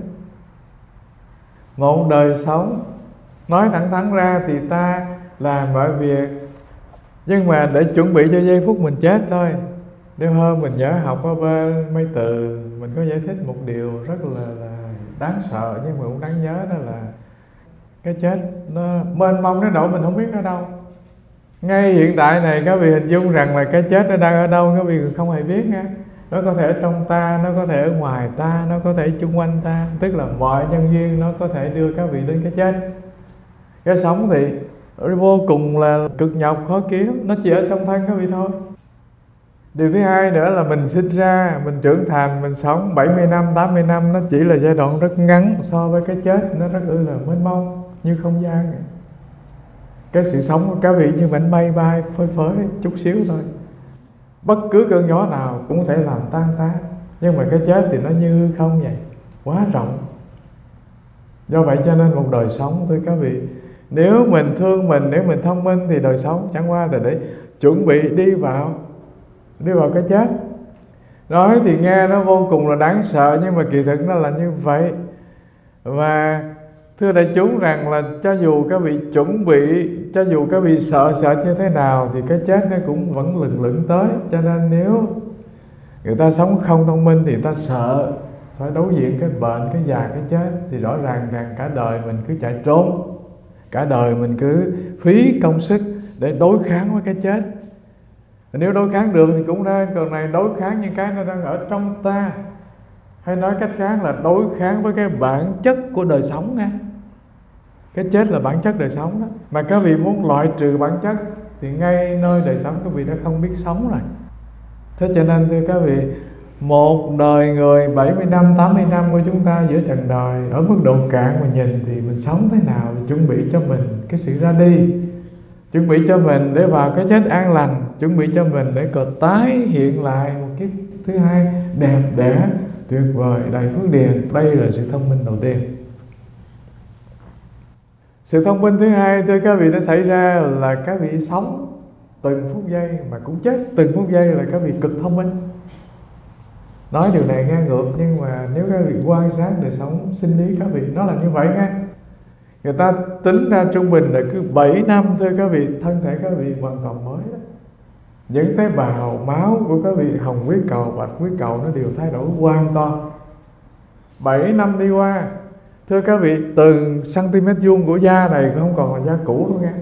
Một đời sống, nói thẳng thắn ra thì ta làm mọi việc, nhưng mà để chuẩn bị cho giây phút mình chết thôi. Nếu hôm mình nhớ học ở bên mấy từ, mình có giải thích một điều rất là, là đáng sợ, nhưng mà cũng đáng nhớ, đó là cái chết nó mênh mông đến độ mình không biết ở đâu. Ngay hiện tại này các vị hình dung rằng là cái chết nó đang ở đâu, các vị không hề biết nha. Nó có thể ở trong ta, nó có thể ở ngoài ta, nó có thể chung quanh ta. Tức là mọi nhân duyên nó có thể đưa các vị đến cái chết. Cái sống thì vô cùng là cực nhọc, khó kiếm, nó chỉ ở trong thân các vị thôi. Điều thứ hai nữa là mình sinh ra, mình trưởng thành, mình sống bảy mươi năm, tám mươi năm, nó chỉ là giai đoạn rất ngắn so với cái chết, nó rất ư là mênh mông như không gian này. Cái sự sống của các vị như mảnh mây bay phơi phới chút xíu thôi. Bất cứ cơn gió nào cũng có thể làm tan tác. Nhưng mà cái chết thì nó như hư không vậy, quá rộng. Do vậy cho nên một đời sống, thưa các vị, nếu mình thương mình, nếu mình thông minh thì đời sống chẳng qua là để chuẩn bị đi vào Đi vào cái chết. Nói thì nghe nó vô cùng là đáng sợ, nhưng mà kỳ thực nó là như vậy. Và thưa đại chúng rằng là cho dù các vị chuẩn bị, cho dù các vị sợ sợ như thế nào thì cái chết nó cũng vẫn lừng lững tới. Cho nên nếu người ta sống không thông minh thì người ta sợ phải đối diện cái bệnh, cái già, cái chết, thì rõ ràng rằng cả đời mình cứ chạy trốn, cả đời mình cứ phí công sức để đối kháng với cái chết. Nếu đối kháng được thì cũng nên, còn này đối kháng những cái nó đang ở trong ta. Hay nói cách khác là đối kháng với cái bản chất của đời sống nha. Cái chết là bản chất đời sống đó. Mà các vị muốn loại trừ bản chất thì ngay nơi đời sống các vị đã không biết sống rồi. Thế cho nên thưa các vị, một đời người bảy mươi năm, tám mươi năm của chúng ta giữa trần đời, ở mức độ cạn mà nhìn thì mình sống thế nào để chuẩn bị cho mình cái sự ra đi, chuẩn bị cho mình để vào cái chết an lành, chuẩn bị cho mình để còn tái hiện lại một kiếp thứ hai đẹp đẽ, tuyệt vời, đầy phước điền. Đây là sự thông minh đầu tiên. Sự thông minh thứ hai, thưa các vị, nó xảy ra là các vị sống từng phút giây mà cũng chết từng phút giây, là các vị cực thông minh. Nói điều này ngang ngược, nhưng mà nếu các vị quan sát đời sống sinh lý các vị, nó là như vậy nha. Người ta tính ra trung bình là cứ bảy năm, thưa các vị, thân thể các vị hoàn toàn mới đó. Những tế bào máu của các vị, hồng huyết cầu, bạch huyết cầu, nó đều thay đổi hoàn toàn. Bảy năm đi qua, thưa các vị, từng cm vuông của da này không còn là da cũ nữa nghe.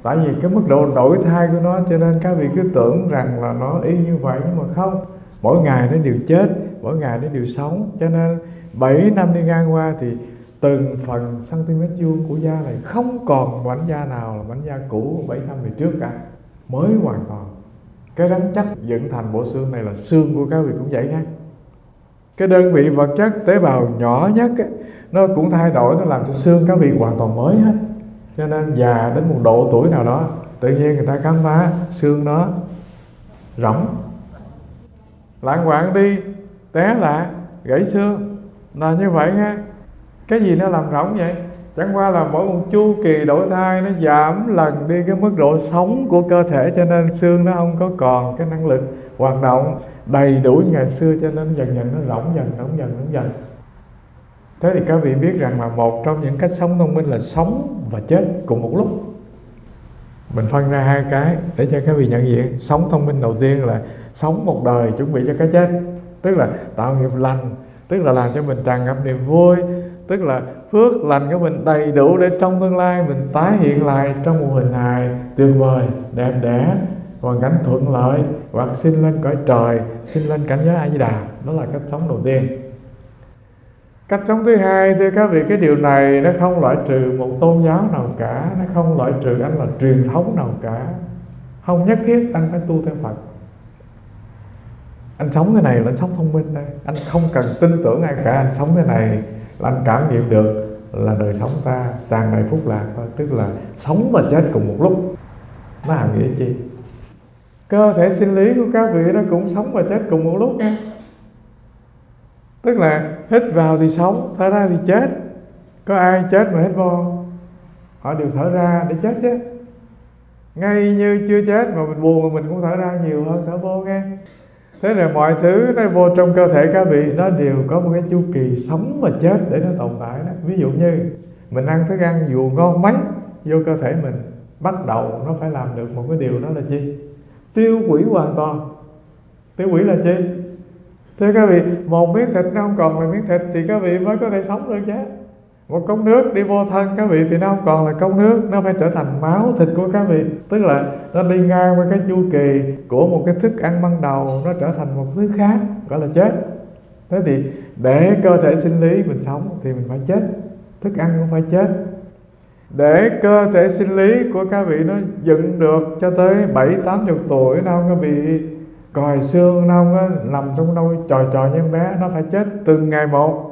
Tại vì cái mức độ đổi thay của nó, cho nên các vị cứ tưởng rằng là nó y như vậy, nhưng mà không. Mỗi ngày nó đều chết, mỗi ngày nó đều sống. Cho nên bảy năm đi ngang qua thì từng phần cm vuông của da này không còn mảnh da nào là mảnh da cũ bảy năm về trước cả, mới hoàn toàn. Cái rắn chắc dựng thành bộ xương này là xương của các vị cũng vậy nha. Cái đơn vị vật chất tế bào nhỏ nhất ấy, nó cũng thay đổi, nó làm cho xương các vị hoàn toàn mới hết. Cho nên già đến một độ tuổi nào đó, tự nhiên người ta khám phá xương nó rỗng, lạng quạng đi, té lại, gãy xương là như vậy nha. Cái gì nó làm rỗng vậy? Chẳng qua là mỗi một chu kỳ đổi thai nó giảm lần đi cái mức độ sống của cơ thể, cho nên xương nó không có còn cái năng lực hoạt động đầy đủ như ngày xưa, cho nên dần dần nó rỗng dần, rỗng dần, rỗng dần. Thế thì các vị biết rằng là một trong những cách sống thông minh là sống và chết cùng một lúc. Mình phân ra hai cái để cho các vị nhận diện. Sống thông minh đầu tiên là sống một đời chuẩn bị cho cái chết, tức là tạo nghiệp lành, tức là làm cho mình tràn ngập niềm vui, tức là phước lành của mình đầy đủ để trong tương lai mình tái hiện lại trong một hình hài tuyệt vời, đẹp đẽ, hoàn cảnh thuận lợi, hoặc sinh lên cõi trời, sinh lên cảnh giới A Di Đà. Đó là cách sống đầu tiên. Cách sống thứ hai, thưa các vị, cái điều này nó không loại trừ một tôn giáo nào cả, nó không loại trừ anh là truyền thống nào cả. Không nhất thiết anh phải tu theo Phật. Anh sống thế này là anh sống thông minh đây. Anh không cần tin tưởng ai cả, anh sống thế này là anh cảm nghiệm được là đời sống ta tràn đầy phúc lạc thôi. Tức là sống và chết cùng một lúc. Nó hàm nghĩa chi? Cơ thể sinh lý của các vị nó cũng sống và chết cùng một lúc nha. Tức là hít vào thì sống, thở ra thì chết. Có ai chết mà hít vô? Họ đều thở ra để chết chứ. Ngay như chưa chết mà mình buồn mà mình cũng thở ra nhiều hơn thở vô nghe. Thế là mọi thứ nó vô trong cơ thể các vị nó đều có một cái chu kỳ sống và chết để nó tồn tại đó. Ví dụ như mình ăn thức ăn dù ngon mấy, vô cơ thể mình bắt đầu nó phải làm được một cái điều, đó là chi? Tiêu hủy hoàn toàn. Tiêu hủy là chi? Thưa các vị, một miếng thịt nó không còn là miếng thịt thì các vị mới có thể sống được chứ. Một cốc nước đi vô thân các vị thì nó không còn là cốc nước, nó phải trở thành máu thịt của các vị. Tức là nó đi ngang với cái chu kỳ của một cái thức ăn ban đầu, nó trở thành một thứ khác, gọi là chết. Thế thì để cơ thể sinh lý mình sống thì mình phải chết, thức ăn cũng phải chết. Để cơ thể sinh lý của các vị nó dựng được cho tới bảy tám chục tuổi, nó không có bị còi xương, nó không có nằm trong nôi trò trò như em bé, nó phải chết từng ngày một.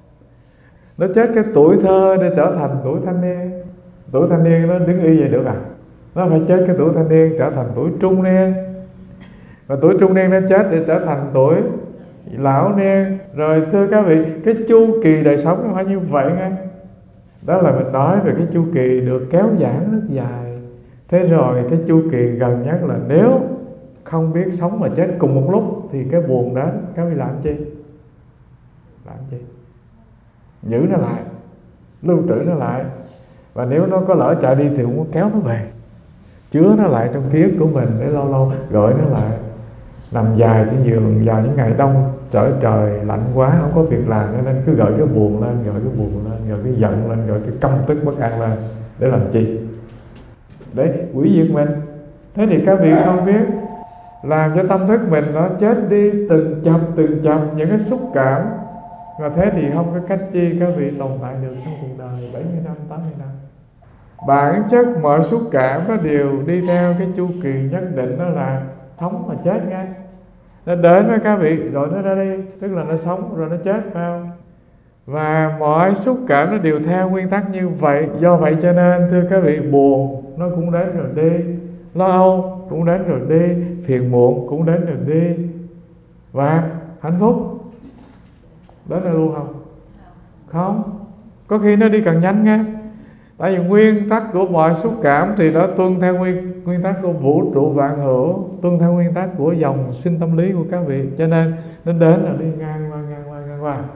Nó chết cái tuổi thơ để trở thành tuổi thanh niên. Tuổi thanh niên nó đứng y vậy được à? Nó phải chết cái tuổi thanh niên trở thành tuổi trung niên. Và tuổi trung niên nó chết để trở thành tuổi lão niên. Rồi thưa các vị, cái chu kỳ đời sống nó phải như vậy nghe. Đó là mình nói về cái chu kỳ được kéo giãn rất dài. Thế rồi cái chu kỳ gần nhất là nếu không biết sống mà chết cùng một lúc thì cái buồn đến, các vị làm chi? Làm chi? Giữ nó lại, lưu trữ nó lại. Và nếu nó có lỡ chạy đi thì cũng kéo nó về, chứa nó lại trong ký ức của mình để lâu lâu gọi nó lại. Nằm dài trên giường vào những ngày đông trở trời lạnh quá không có việc làm, nên cứ gọi cái buồn lên, gọi cái buồn lên, gọi cái giận lên, gọi cái căm tức bất an lên. Để làm chi? Để hủy diệt mình. Thế thì các vị không biết làm cho tâm thức mình nó chết đi từng chập từng chập những cái xúc cảm. Và thế thì không có cách chi các vị tồn tại được trong cuộc đời bảy mươi năm, tám mươi năm. Bản chất mọi xúc cảm nó đều đi theo cái chu kỳ nhất định, đó là sống mà chết ngay. Nó đến với các vị rồi nó ra đi, tức là nó sống rồi nó chết, phải không? Và mọi xúc cảm nó đều theo nguyên tắc như vậy. Do vậy cho nên thưa các vị, buồn nó cũng đến rồi đi, lo âu cũng đến rồi đi, phiền muộn cũng đến rồi đi, và hạnh phúc đến là luôn không? Không. Có khi nó đi càng nhanh nghe. Tại vì nguyên tắc của mọi xúc cảm thì nó tuân theo nguyên, nguyên tắc của vũ trụ vạn hữu, tuân theo nguyên tắc của dòng sinh tâm lý của các vị. Cho nên nó đến là đi ngang qua, ngang qua, ngang qua.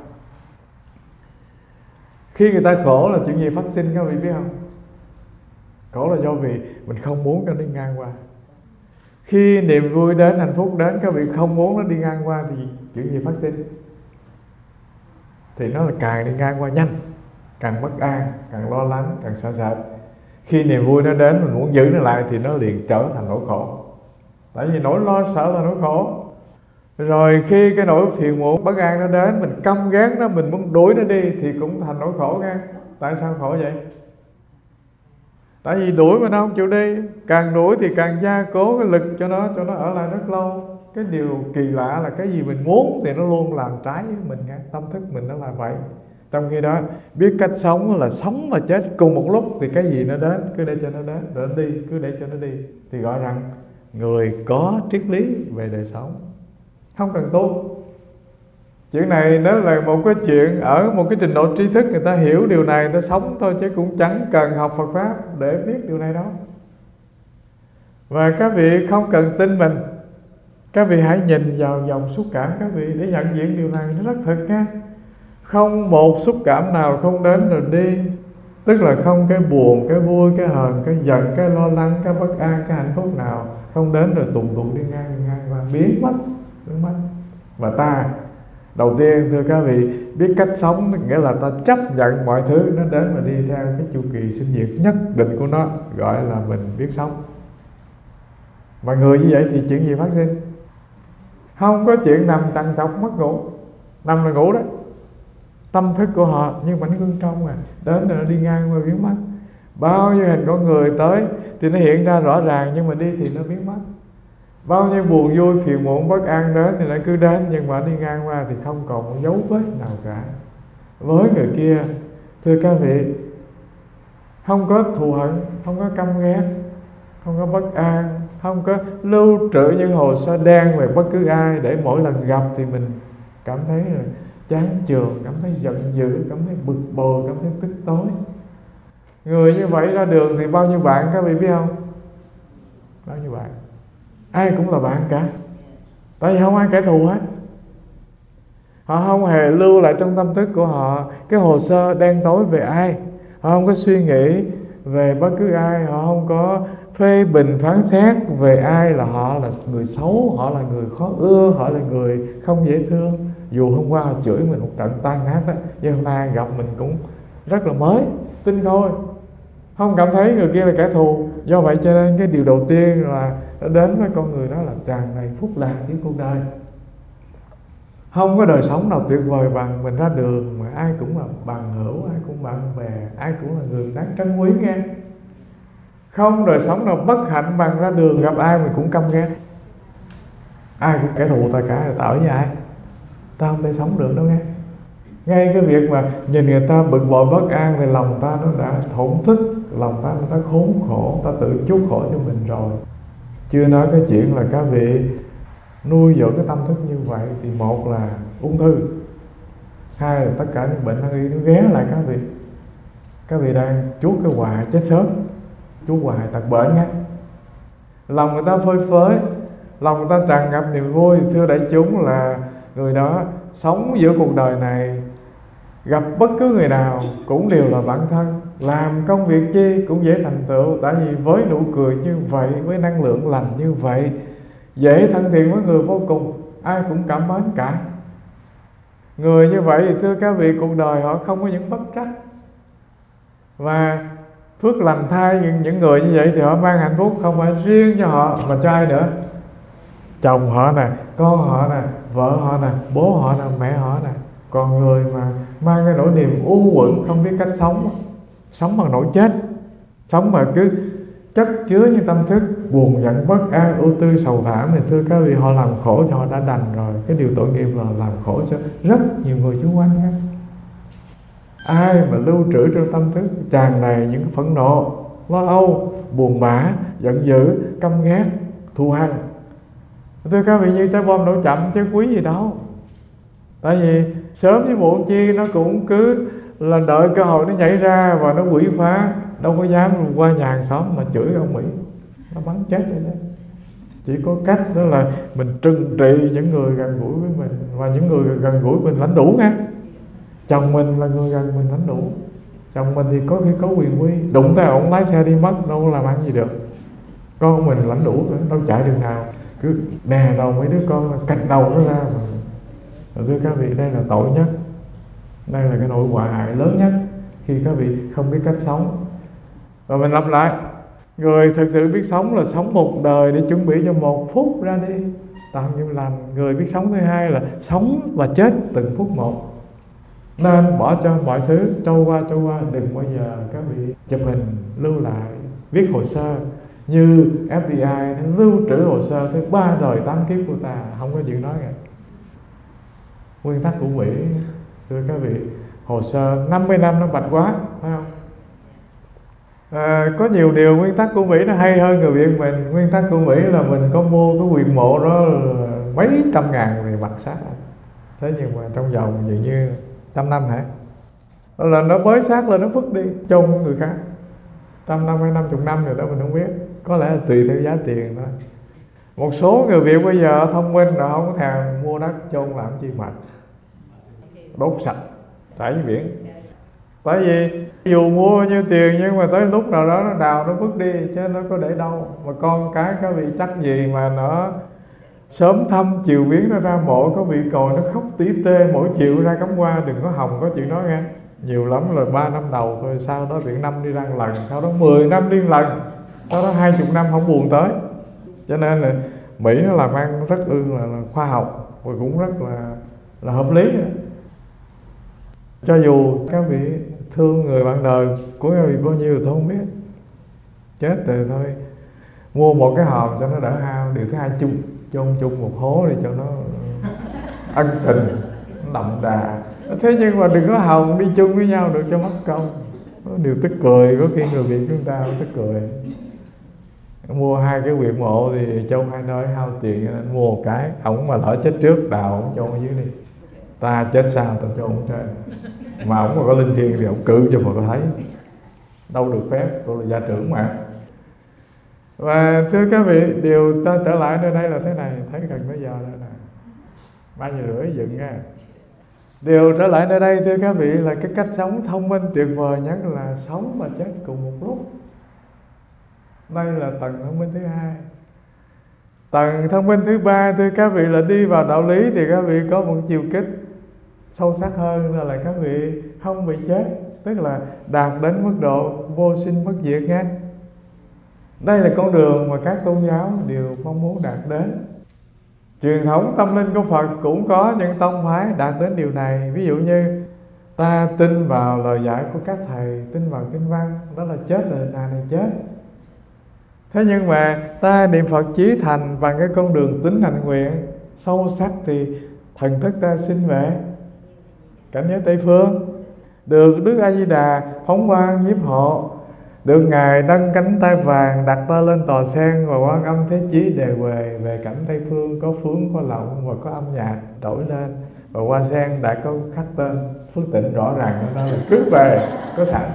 Khi người ta khổ là chuyện gì phát sinh các vị biết không? Khổ là do vì mình không muốn cho nó đi ngang qua. Khi niềm vui đến, hạnh phúc đến, các vị không muốn nó đi ngang qua thì chuyện gì phát sinh? Thì nó là càng đi ngang qua nhanh, càng bất an, càng lo lắng, càng sợ sệt. Khi niềm vui nó đến mình muốn giữ nó lại thì nó liền trở thành nỗi khổ. Tại vì nỗi lo sợ là nỗi khổ. Rồi khi cái nỗi phiền muộn bất an nó đến, mình căm ghét nó, mình muốn đuổi nó đi thì cũng thành nỗi khổ nghe. Tại sao khổ vậy? Tại vì đuổi mà nó không chịu đi, càng đuổi thì càng gia cố cái lực cho nó, cho nó ở lại rất lâu. Cái điều kỳ lạ là cái gì mình muốn thì nó luôn làm trái với mình nghe. Tâm thức mình nó là vậy. Trong khi đó biết cách sống là sống và chết cùng một lúc, thì cái gì nó đến cứ để cho nó đến, rồi nó đi cứ để cho nó đi. Thì gọi rằng người có triết lý về đời sống, không cần tu. Chuyện này nó là một cái chuyện ở một cái trình độ tri thức, người ta hiểu điều này, người ta sống thôi, chứ cũng chẳng cần học Phật Pháp để biết điều này đâu. Và các vị không cần tin mình, các vị hãy nhìn vào dòng xúc cảm các vị để nhận diện điều này, nó rất thực nha. Không một xúc cảm nào không đến rồi đi. Tức là không cái buồn, cái vui, cái hờn, cái giận, cái lo lắng, cái bất an, cái hạnh phúc nào không đến rồi tùng tùng đi ngang, đi ngang và biến mất, biến mất. Và ta đầu tiên thưa các vị, biết cách sống nghĩa là ta chấp nhận mọi thứ nó đến và đi theo cái chu kỳ sinh diệt nhất định của nó, gọi là mình biết sống. Và người như vậy thì chuyện gì phát sinh? Không có chuyện nằm trằn trọc mất ngủ. Nằm là ngủ đó. Tâm thức của họ như bánh gương trong à, đến rồi nó đi ngang và biến mất. Bao nhiêu hình con người tới thì nó hiện ra rõ ràng, nhưng mà đi thì nó biến mất. Bao nhiêu buồn vui, phiền muộn, bất an đến thì nó cứ đến, nhưng mà đi ngang qua thì không còn một dấu vết nào cả. Với người kia, thưa các vị, không có thù hận, không có căm ghét, không có bất an, không có lưu trữ những hồ sơ đen về bất cứ ai, để mỗi lần gặp thì mình cảm thấy là chán chường, cảm thấy giận dữ, cảm thấy bực bội, cảm thấy tức tối. Người như vậy ra đường thì bao nhiêu bạn các vị biết không? Bao nhiêu bạn? Ai cũng là bạn cả. Tại vì không ai kẻ thù hết. Họ không hề lưu lại trong tâm thức của họ cái hồ sơ đen tối về ai. Họ không có suy nghĩ về bất cứ ai. Họ không có phê bình phán xét về ai là họ là người xấu, họ là người khó ưa, họ là người không dễ thương. Dù hôm qua họ chửi mình một trận tan nát đó, nhưng hôm nay gặp mình cũng rất là mới, tinh khôi, không cảm thấy người kia là kẻ thù. Do vậy cho nên cái điều đầu tiên là nó đến với con người đó là tràn đầy phúc lạc với cuộc đời. Không có đời sống nào tuyệt vời bằng mình ra đường mà ai cũng là bằng hữu, ai cũng bạn bè, ai cũng là người đáng trân quý nghe. Không đời sống nào bất hạnh bằng ra đường gặp ai mình cũng căm ghét. Ai cũng kẻ thù ta cả, rồi ta ở với ai? Ta không thể sống được đâu nghe. Ngay cái việc mà nhìn người ta bực bội bất an thì lòng ta nó đã thổn thức, lòng ta nó đã khốn khổ, ta tự chuốc khổ cho mình rồi. Chưa nói cái chuyện là các vị nuôi dưỡng cái tâm thức như vậy thì một là ung thư, hai là tất cả những bệnh nan y nó ghé lại các vị. Các vị đang chuốc cái hoài chết sớm, chuốc hoài tật bệnh nghe. Lòng người ta phơi phới, lòng người ta tràn ngập niềm vui. Thưa đại chúng là người đó sống giữa cuộc đời này, gặp bất cứ người nào cũng đều là bản thân, làm công việc chi cũng dễ thành tựu. Tại vì với nụ cười như vậy, với năng lượng lành như vậy, dễ thân thiện với người vô cùng, ai cũng cảm mến cả. Người như vậy thì thưa các vị, cuộc đời họ không có những bất trắc. Và phước lành thay những, những người như vậy thì họ mang hạnh phúc không phải riêng cho họ mà cho ai nữa? Chồng họ nè, con họ nè, vợ họ nè, bố họ nè, mẹ họ nè. Còn người mà mang cái nỗi niềm u uẩn, không biết cách sống, sống bằng nỗi chết, sống mà cứ chất chứa những tâm thức buồn giận bất an, ưu tư sầu thảm, thì thưa các vị, họ làm khổ cho họ đã đành rồi. Cái điều tội nghiệp là làm khổ cho rất nhiều người xung quanh hết. Ai mà lưu trữ trong tâm thức tràn đầy những phẫn nộ, lo âu, buồn bã, giận dữ, căm ghét, thù hằn, thưa các vị, như trái bom nổ chậm chứ quý gì đâu. Tại vì sớm với muộn chi nó cũng cứ là đợi cơ hội nó nhảy ra và nó quỷ phá. Đâu có dám qua nhà hàng xóm mà chửi ông Mỹ, nó bắn chết rồi đó. Chỉ có cách đó là mình trừng trị những người gần gũi với mình, và những người gần gũi mình lãnh đủ nha. Chồng mình là người gần mình lãnh đủ. Chồng mình thì có khi có quyền quy, đụng tới ổng lái xe đi mất, đâu có làm ăn gì được. Con mình lãnh đủ nữa, đâu chạy đường nào, cứ đè đầu mấy đứa con, cạch đầu nó ra mà. Thưa các vị, đây là tội nhất. Đây là cái nỗi họa hại lớn nhất khi các vị không biết cách sống. Và mình lặp lại, người thực sự biết sống là sống một đời để chuẩn bị cho một phút ra đi tạo nghiệp lành. Người biết sống thứ hai là sống và chết từng phút một. Nên bỏ cho mọi thứ trôi qua trôi qua, đừng bao giờ các vị chụp hình lưu lại, viết hồ sơ như ép bê i nó lưu trữ hồ sơ tới ba đời tám kiếp của ta, không có chuyện nói cả. Nguyên tắc của quỷ, thưa các vị, hồ sơ năm mươi năm nó bạch quá, phải không? À, có nhiều điều nguyên tắc của Mỹ nó hay hơn người Việt mình. Nguyên tắc của Mỹ là mình có mua cái quyền mộ đó mấy trăm ngàn thì mặt xác. Thế nhưng mà trong vòng dường như trăm năm hả? Đó là nó bới xác lên nó vứt đi chôn người khác. Trăm năm hay năm chục năm rồi đó mình không biết. Có lẽ là tùy theo giá tiền thôi. Một số người Việt bây giờ thông minh là không có thèm mua đất chôn làm chi mà đốt sạch thải dưới biển. Tại vì dù mua bao nhiêu tiền nhưng mà tới lúc nào đó nó đào nó vứt đi, chứ nó có để đâu. Mà con cái có vị chắc gì mà nó sớm thăm chiều viếng nó ra mộ, có vị còi nó khóc tỉ tê mỗi chiều ra cắm hoa, đừng có hòng có chuyện đó nghe. Nhiều lắm là ba năm đầu thôi, sau đó thì năm đi ra một lần, sau đó mười năm đi một lần, sau đó hai chục năm không buồn tới. Cho nên là Mỹ nó làm ăn nó rất ư là, là khoa học và cũng rất là là hợp lý nữa. Cho dù các vị thương người bạn đời của các vị bao nhiêu tôi không biết, chết rồi thôi, mua một cái hòm cho nó đỡ hao, điều thứ hai chung chôn chung một hố để cho nó ân tình, nó đậm đà. Thế nhưng mà đừng có hòng đi chung với nhau được cho mất công. Có điều tức cười, có khi người Việt chúng ta tức cười. Mua hai cái huyệt mộ thì chôn hai nơi hao tiền, nên mua một cái. Ổng mà lỡ chết trước đào ổng chôn ở dưới đi, ta chết sao ta chôn ở trên. Mà ổng mà có linh thiêng thì ổng cử cho mọi người thấy. Đâu được phép, tôi là gia trưởng mà. Và thưa các vị, điều ta trở lại nơi đây là thế này, thấy gần tới giờ đây nè, ba giờ rưỡi dựng nha. Điều trở lại nơi đây thưa các vị là cái cách sống thông minh tuyệt vời nhất là sống và chết cùng một lúc. Đây là tầng thông minh thứ hai. Tầng thông minh thứ ba thưa các vị là đi vào đạo lý thì các vị có một chiều kích sâu sắc hơn, là các vị không bị chết, tức là đạt đến mức độ vô sinh bất diệt nha. Đây là con đường mà các tôn giáo đều mong muốn đạt đến. Truyền thống tâm linh của Phật cũng có những tông phái đạt đến điều này. Ví dụ như ta tin vào lời dạy của các thầy, tin vào kinh văn, đó là chết là hình hài này chết. Thế nhưng mà ta niệm Phật chí thành bằng cái con đường tín hành nguyện sâu sắc thì thần thức ta sinh về cảnh giới Tây Phương, được Đức A Di Đà phóng quang nhiếp hộ, được Ngài nâng cánh tay vàng đặt ta lên tòa sen và Quan Âm Thế Chí đề về về cảnh Tây Phương, có phướng, có lọng và có âm nhạc trỗi lên, và hoa sen đã có khắc tên Phước Tịnh rõ ràng, đó là cướp về có sẵn.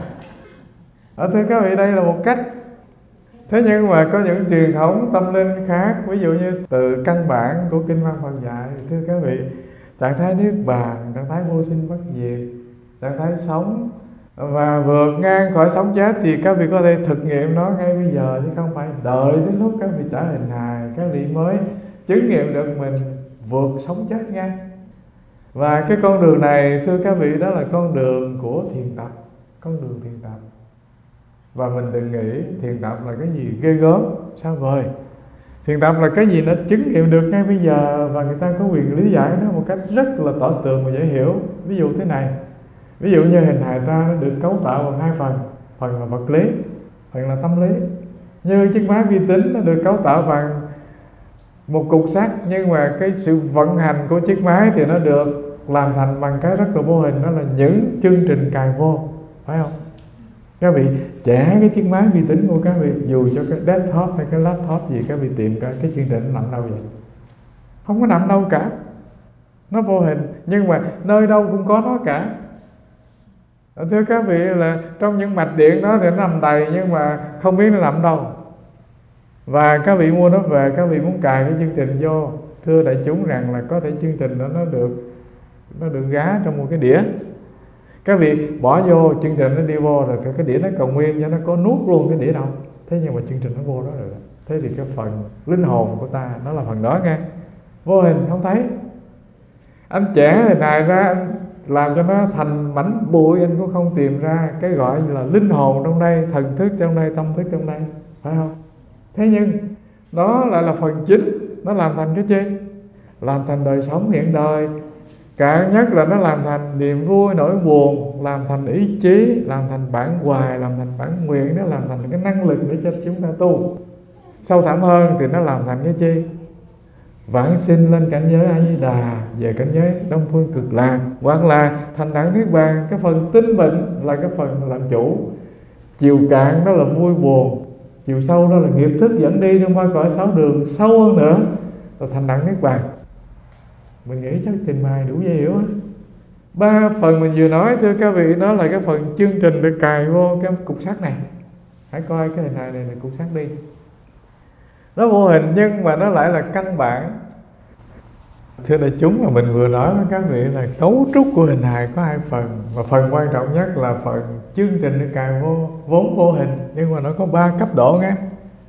Ở thưa các vị, đây là một cách. Thế nhưng mà có những truyền thống tâm linh khác, ví dụ như từ căn bản của kinh văn Phật dạy, thưa các vị, trạng thái niết bàn, trạng thái vô sinh bất diệt, trạng thái sống và vượt ngang khỏi sống chết thì các vị có thể thực nghiệm nó ngay bây giờ, chứ không phải đợi đến lúc các vị trở hình hài các vị mới chứng nghiệm được mình vượt sống chết ngay. Và cái con đường này thưa các vị, đó là con đường của thiền tập, con đường thiền tập. Và mình đừng nghĩ thiền tập là cái gì ghê gớm, sao vời. Thiền tập là cái gì nó chứng nghiệm được ngay bây giờ, và người ta có quyền lý giải nó một cách rất là tỏ tường và dễ hiểu. Ví dụ thế này, ví dụ như hình hài ta nó được cấu tạo bằng hai phần, phần là vật lý, phần là tâm lý. Như chiếc máy vi tính nó được cấu tạo bằng một cục sắt, nhưng mà cái sự vận hành của chiếc máy thì nó được làm thành bằng cái rất là vô hình, đó là những chương trình cài vô, phải không? Các vị trẻ cái chiếc máy vi tính của các vị, dù cho cái desktop hay cái laptop gì, các vị tìm coi cái chương trình nó nằm đâu vậy? Không có nằm đâu cả, nó vô hình, nhưng mà nơi đâu cũng có nó cả. Thưa các vị, là trong những mạch điện đó thì nó nằm đầy, nhưng mà không biết nó nằm đâu. Và các vị mua nó về, các vị muốn cài cái chương trình vô, thưa đại chúng rằng là có thể chương trình đó nó được nó được gá trong một cái đĩa. Các vị bỏ vô, chương trình nó đi vô rồi, cái đĩa nó còn nguyên cho nó có nuốt luôn cái đĩa đâu. Thế nhưng mà chương trình nó vô đó rồi. Thế thì cái phần linh hồn của ta nó là phần đó nghe, vô hình không thấy. Anh trẻ thì này ra, anh làm cho nó thành mảnh bụi anh cũng không tìm ra cái gọi là linh hồn trong đây, thần thức trong đây, tâm thức trong đây, phải không? Thế nhưng nó lại là phần chính. Nó làm thành cái chi? Làm thành đời sống hiện đời. Cả nhất là nó làm thành niềm vui nỗi buồn, làm thành ý chí, làm thành bản hoài, làm thành bản nguyện, nó làm thành cái năng lực để cho chúng ta tu. Sâu thẳm hơn thì nó làm thành cái chi? Vãng sinh lên cảnh giới A Di Đà, về cảnh giới Đông Phương Cực Lạc, hoặc là thành đẳng Niết Bàn. Cái phần tinh bệnh là cái phần làm chủ, chiều cạn đó là vui buồn, chiều sâu đó là nghiệp thức dẫn đi trong ba cõi sáu đường, sâu hơn nữa là thành đẳng Niết Bàn. Mình nghĩ chắc trình bày đủ dễ hiểu á. Ba phần mình vừa nói thưa các vị, đó là cái phần chương trình được cài vô cái cục sắt này. Hãy coi cái hình hài này là cục sắt đi. Nó vô hình nhưng mà nó lại là căn bản. Thưa đại chúng, mà mình vừa nói với các vị là cấu trúc của hình hài có hai phần, và phần quan trọng nhất là phần chương trình được cài vô vốn vô hình, nhưng mà nó có ba cấp độ nghe.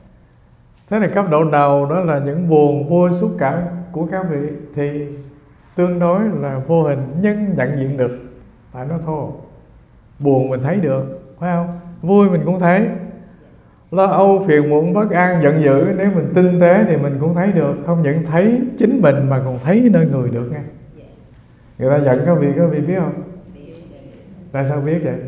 Thế này cấp độ đầu đó là những buồn vui xúc cảm của các vị thì tương đối là vô hình nhưng nhận diện được, tại nó thô. Buồn mình thấy được, phải không? Vui mình cũng thấy. Lo âu, phiền muộn, bất an, giận dữ, nếu mình tinh tế thì mình cũng thấy được. Không những thấy chính mình mà còn thấy nơi người được nghe. Người ta giận các vị, các vị biết không? Tại sao biết vậy?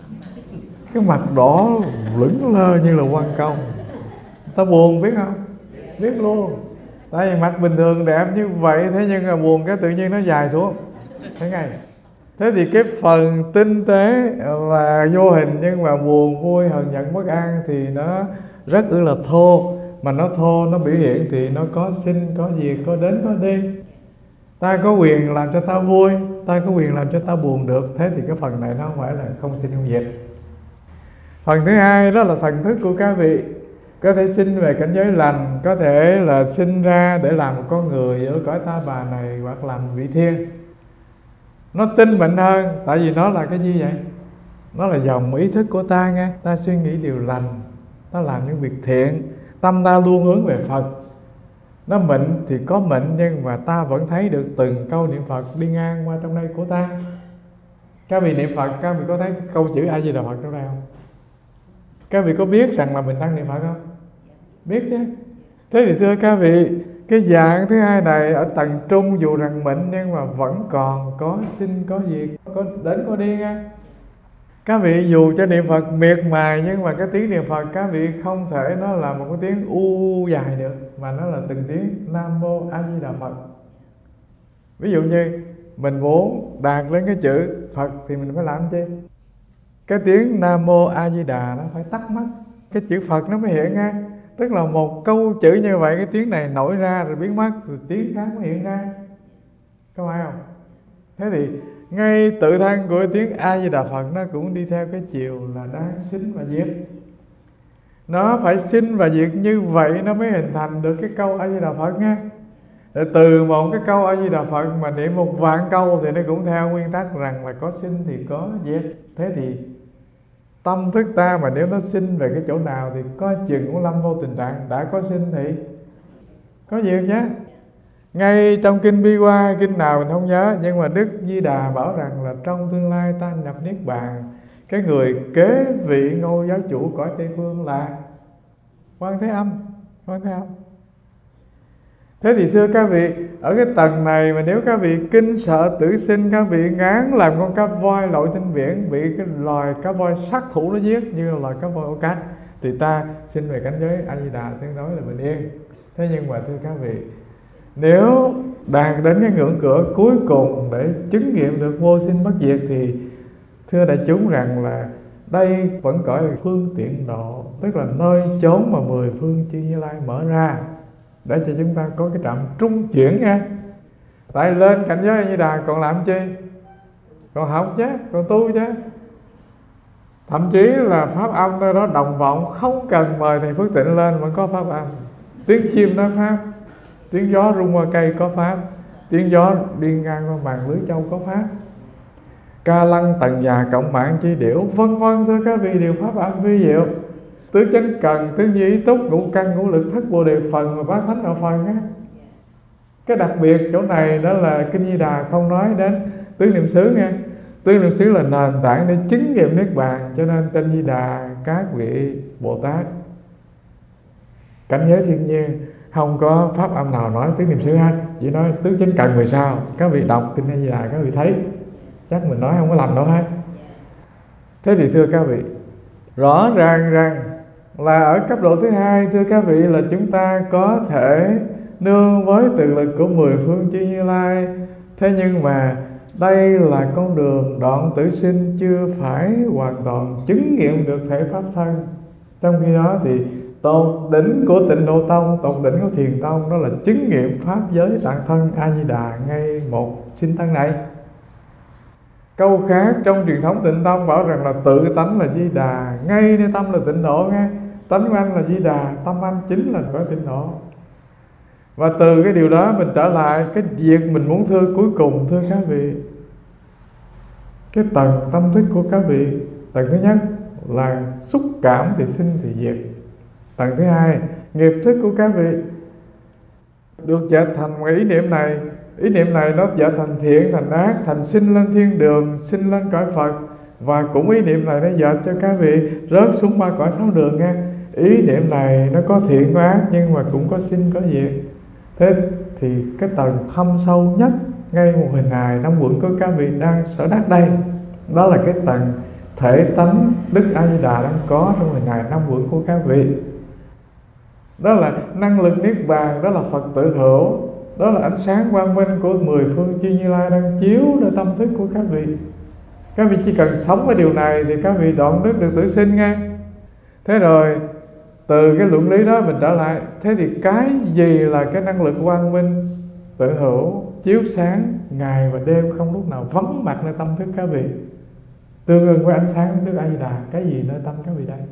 Cái mặt đỏ lững lơ như là quan công. Ta buồn biết không? Biết luôn. Tại vì mặt bình thường đẹp như vậy, thế nhưng mà buồn cái tự nhiên nó dài xuống. Thấy ngay. Thế thì cái phần tinh tế và vô hình nhưng mà buồn, vui, hờn giận, bất an thì nó rất ư là thô. Mà nó thô, nó biểu hiện thì nó có sinh, có diệt, có đến, có đi. Ta có quyền làm cho ta vui, ta có quyền làm cho ta buồn được. Thế thì cái phần này nó không phải là không sinh không diệt. Phần thứ hai đó là thần thức của các vị. Có thể sinh về cảnh giới lành, có thể là sinh ra để làm một con người ở cõi ta bà này, hoặc làm vị thiên. Nó tinh mạnh hơn, tại vì nó là cái gì vậy? Nó là dòng ý thức của ta nghe. Ta suy nghĩ điều lành, ta làm những việc thiện, tâm ta luôn hướng về Phật. Nó mịn thì có mịn, nhưng mà ta vẫn thấy được từng câu niệm Phật đi ngang qua trong đây của ta. Các vị niệm Phật, các vị có thấy câu chữ A Di Đà Phật trong đây không? Các vị có biết rằng là mình đang niệm Phật không? Biết chứ. Thế thì thưa các vị, cái dạng thứ hai này ở tầng trung dù rằng mịn nhưng mà vẫn còn có sinh, có diệt, có đến, có đi nghe. Các vị dù cho niệm Phật miệt mài nhưng mà cái tiếng niệm Phật các vị không thể nó là một cái tiếng u dài được, mà nó là từng tiếng Nam Mô A Di Đà Phật. Ví dụ như mình muốn đạt lên cái chữ Phật thì mình phải làm chi? Cái tiếng Nam Mô A Di Đà nó phải tắt mất, cái chữ Phật nó mới hiện ra. Tức là một câu chữ như vậy, cái tiếng này nổi ra rồi biến mất, rồi tiếng khác mới hiện ra. Có phải không? Thế thì ngay tự thân của tiếng A Di Đà Phật nó cũng đi theo cái chiều là đang sinh và diệt. Nó phải sinh và diệt như vậy nó mới hình thành được cái câu A Di Đà Phật nha. Để từ một cái câu A Di Đà Phật mà niệm một vạn câu thì nó cũng theo nguyên tắc rằng là có sinh thì có diệt. Thế thì tâm thức ta mà nếu nó sinh về cái chỗ nào thì có chừng cũng lâm vô tình trạng đã có sinh thì có diệt nhé. Ngay trong kinh Bi Hoa, kinh nào mình không nhớ, nhưng mà Đức Di Đà bảo rằng là trong tương lai ta nhập Niết Bàn, cái người kế vị ngôi giáo chủ cõi Tây Phương là Quan Thế Âm. Quan Thế Âm. Thế thì thưa các vị, ở cái tầng này mà nếu các vị kinh sợ tử sinh, các vị ngán làm con cá voi lội trên biển, bị cái loài cá voi sát thủ nó giết như là loài cá voi ô cát, thì ta xin về cảnh giới A Di Đà tương đối là bình yên. Thế nhưng mà thưa các vị, nếu đạt đến cái ngưỡng cửa cuối cùng để chứng nghiệm được vô sinh bất diệt thì thưa đại chúng rằng là đây vẫn gọi là phương tiện độ, tức là nơi chốn mà mười phương chư Như Lai mở ra để cho chúng ta có cái trạm trung chuyển nha. Tại lên cảnh giới A Di Đà còn làm chi? Còn học chứ, còn tu chứ. Thậm chí là pháp âm nơi đó đồng vọng, không cần mời thầy Phước Tịnh lên vẫn có pháp âm. Tiếng chim nói pháp, tiếng gió rung qua cây có pháp, tiếng gió đi ngang qua màn lưới châu có pháp, ca lăng tần già cộng mạng chi điểu vân vân. Thưa các vị, điều pháp âm vi diệu. Tứ chánh cần, tứ nhi ý túc, ngũ căn ngũ lực, thất bồ đề phần và bát thánh đạo phần á. Cái đặc biệt chỗ này đó là kinh Di Đà không nói đến tứ niệm xứ nghe. Tứ niệm xứ là nền tảng để chứng nghiệm niết bàn, cho nên trên Di Đà các vị Bồ Tát cảnh giới thiên nhiên không có pháp âm nào nói tứ niệm xứ hết, chỉ nói tứ chánh cần về sau. Các vị đọc kinh A Di Đà các vị thấy chắc mình nói không có lầm đâu hết. Thế thì thưa các vị, rõ ràng rằng là ở cấp độ thứ hai, thưa các vị, là chúng ta có thể nương với từ lực của mười phương chư Như Lai. Thế nhưng mà đây là con đường đoạn tử sinh, chưa phải hoàn toàn chứng nghiệm được thể pháp thân. Trong khi đó thì tột đỉnh của Tịnh Độ Tông, tột đỉnh của Thiền Tông, đó là chứng nghiệm pháp giới tạng thân A Di Đà ngay một sinh thân này. Câu khác trong truyền thống Tịnh Tông bảo rằng là tự tánh là Di Đà, ngay nơi tâm là Tịnh Độ nghe. Tánh của anh là Di Đà, tâm anh chính là cõi Tịnh Độ. Và từ cái điều đó mình trở lại cái việc mình muốn thưa cuối cùng, thưa các vị, cái tầng tâm thức của các vị. Tầng thứ nhất là xúc cảm thì sinh thì diệt. Tầng thứ hai, nghiệp thức của các vị được dệt thành cái ý niệm này. Ý niệm này nó dệt thành thiện, thành ác, thành sinh lên thiên đường, sinh lên cõi Phật. Và cũng ý niệm này nó dệt cho các vị rớt xuống ba cõi sáu đường nghe. Ý niệm này nó có thiện có ác, nhưng mà cũng có sinh có diệt. Thế thì cái tầng thâm sâu nhất ngay một hình hài năm quận của các vị đang sở đắc đây, đó là cái tầng thể tánh Đức A Di Đà đang có trong hình hài năm quận của các vị. Đó là năng lực niết bàn, đó là Phật tự hữu, đó là ánh sáng quang minh của mười phương chư Như Lai đang chiếu nơi tâm thức của các vị. Các vị chỉ cần sống với điều này thì các vị đoạn đứt được tử sinh nghe. Thế rồi từ cái luận lý đó mình trở lại, thế thì cái gì là cái năng lực quang minh tự hữu chiếu sáng ngày và đêm, không lúc nào vắng mặt nơi tâm thức các vị, tương ứng với ánh sáng Đức A Di Đà? Cái gì nơi tâm các vị đây?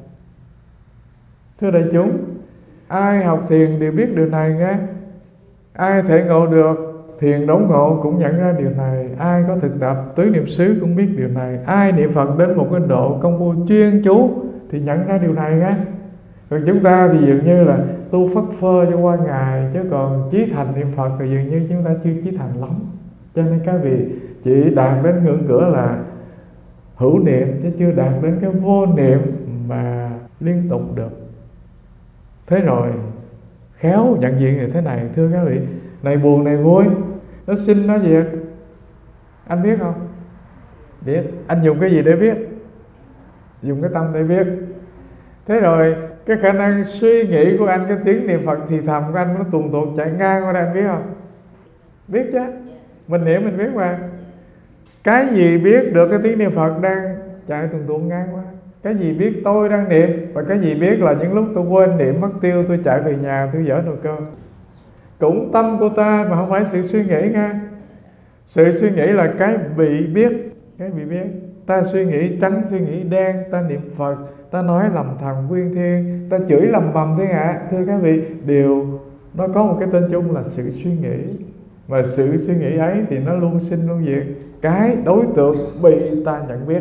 Thưa đại chúng, ai học thiền đều biết điều này nghe. Ai thể ngộ được thiền đốn ngộ cũng nhận ra điều này. Ai có thực tập tứ niệm xứ cũng biết điều này. Ai niệm Phật đến một cái độ công phu chuyên chú thì nhận ra điều này nghe. Còn chúng ta thì dường như là tu phất phơ cho qua ngày, chứ còn chí thành niệm Phật thì dường như chúng ta chưa chí thành lắm. Cho nên các vị chỉ đạt đến ngưỡng cửa là hữu niệm, chứ chưa đạt đến cái vô niệm mà liên tục được. Thế rồi khéo nhận diện thì thế này, thưa các vị, này buồn này vui, nó sinh nó diệt, anh biết không? Biết. Anh dùng cái gì để biết? Dùng cái tâm để biết. Thế rồi cái khả năng suy nghĩ của anh, cái tiếng niệm Phật thì thầm của anh nó tuồn tuột chạy ngang qua đây, anh biết không? Biết chứ, mình niệm mình biết mà. Cái gì biết được cái tiếng niệm Phật đang chạy tuồn tuột ngang qua? Cái gì biết tôi đang niệm? Và cái gì biết là những lúc tôi quên niệm mất tiêu, tôi chạy về nhà tôi dở nồi cơm? Cũng tâm của ta mà không phải sự suy nghĩ nghe. Sự suy nghĩ là cái bị biết. Cái bị biết. Ta suy nghĩ trắng, suy nghĩ đen, ta niệm Phật, ta nói lầm thầm quyên thiên, ta chửi lầm bầm thiên hạ. Thưa các vị, đều nó có một cái tên chung là sự suy nghĩ. Và sự suy nghĩ ấy thì nó luôn sinh luôn diệt cái đối tượng bị ta nhận biết.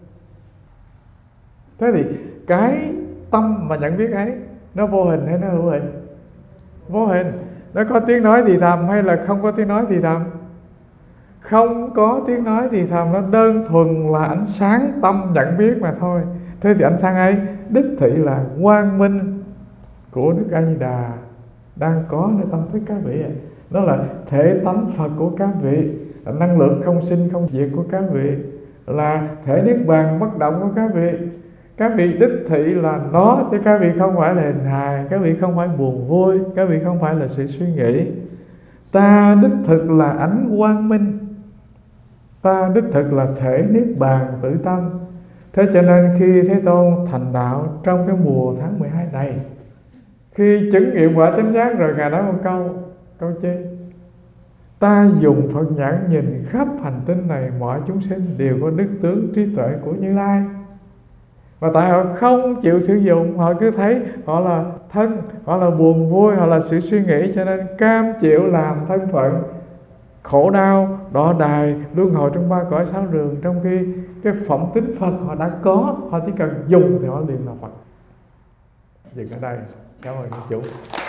Thế thì cái tâm mà nhận biết ấy nó vô hình hay nó hữu hình? Vô hình. Nó có tiếng nói thì thầm hay là không có tiếng nói thì thầm? Không có tiếng nói thì thầm, nó đơn thuần là ánh sáng tâm nhận biết mà thôi. Thế thì ánh sáng ấy đích thị là quang minh của Đức A Di Đà đang có nơi tâm thức các vị. Đó là thể tánh Phật của các vị, là năng lượng không sinh không diệt của các vị, là thể niết bàn bất động của các vị. Các vị đích thị là nó, chứ các vị không phải là hình hài, các vị không phải buồn vui, các vị không phải là sự suy nghĩ. Ta đích thực là ánh quang minh, ta đích thực là thể niết bàn tự tâm. Thế cho nên khi Thế Tôn thành đạo trong cái mùa tháng mười hai này, khi chứng nghiệm quả chánh giác rồi, Ngài nói một câu, câu chi? Ta dùng Phật nhãn nhìn khắp hành tinh này, mọi chúng sinh đều có đức tướng trí tuệ của Như Lai. Và tại họ không chịu sử dụng, họ cứ thấy họ là thân, họ là buồn vui, họ là sự suy nghĩ, cho nên cam chịu làm thân phận khổ đau, đọa đài, luân hồi trong ba cõi sáu đường. Trong khi cái phẩm tính Phật họ đã có, họ chỉ cần dùng thì họ liền là Phật. Dừng ở đây. Cảm ơn các chủ.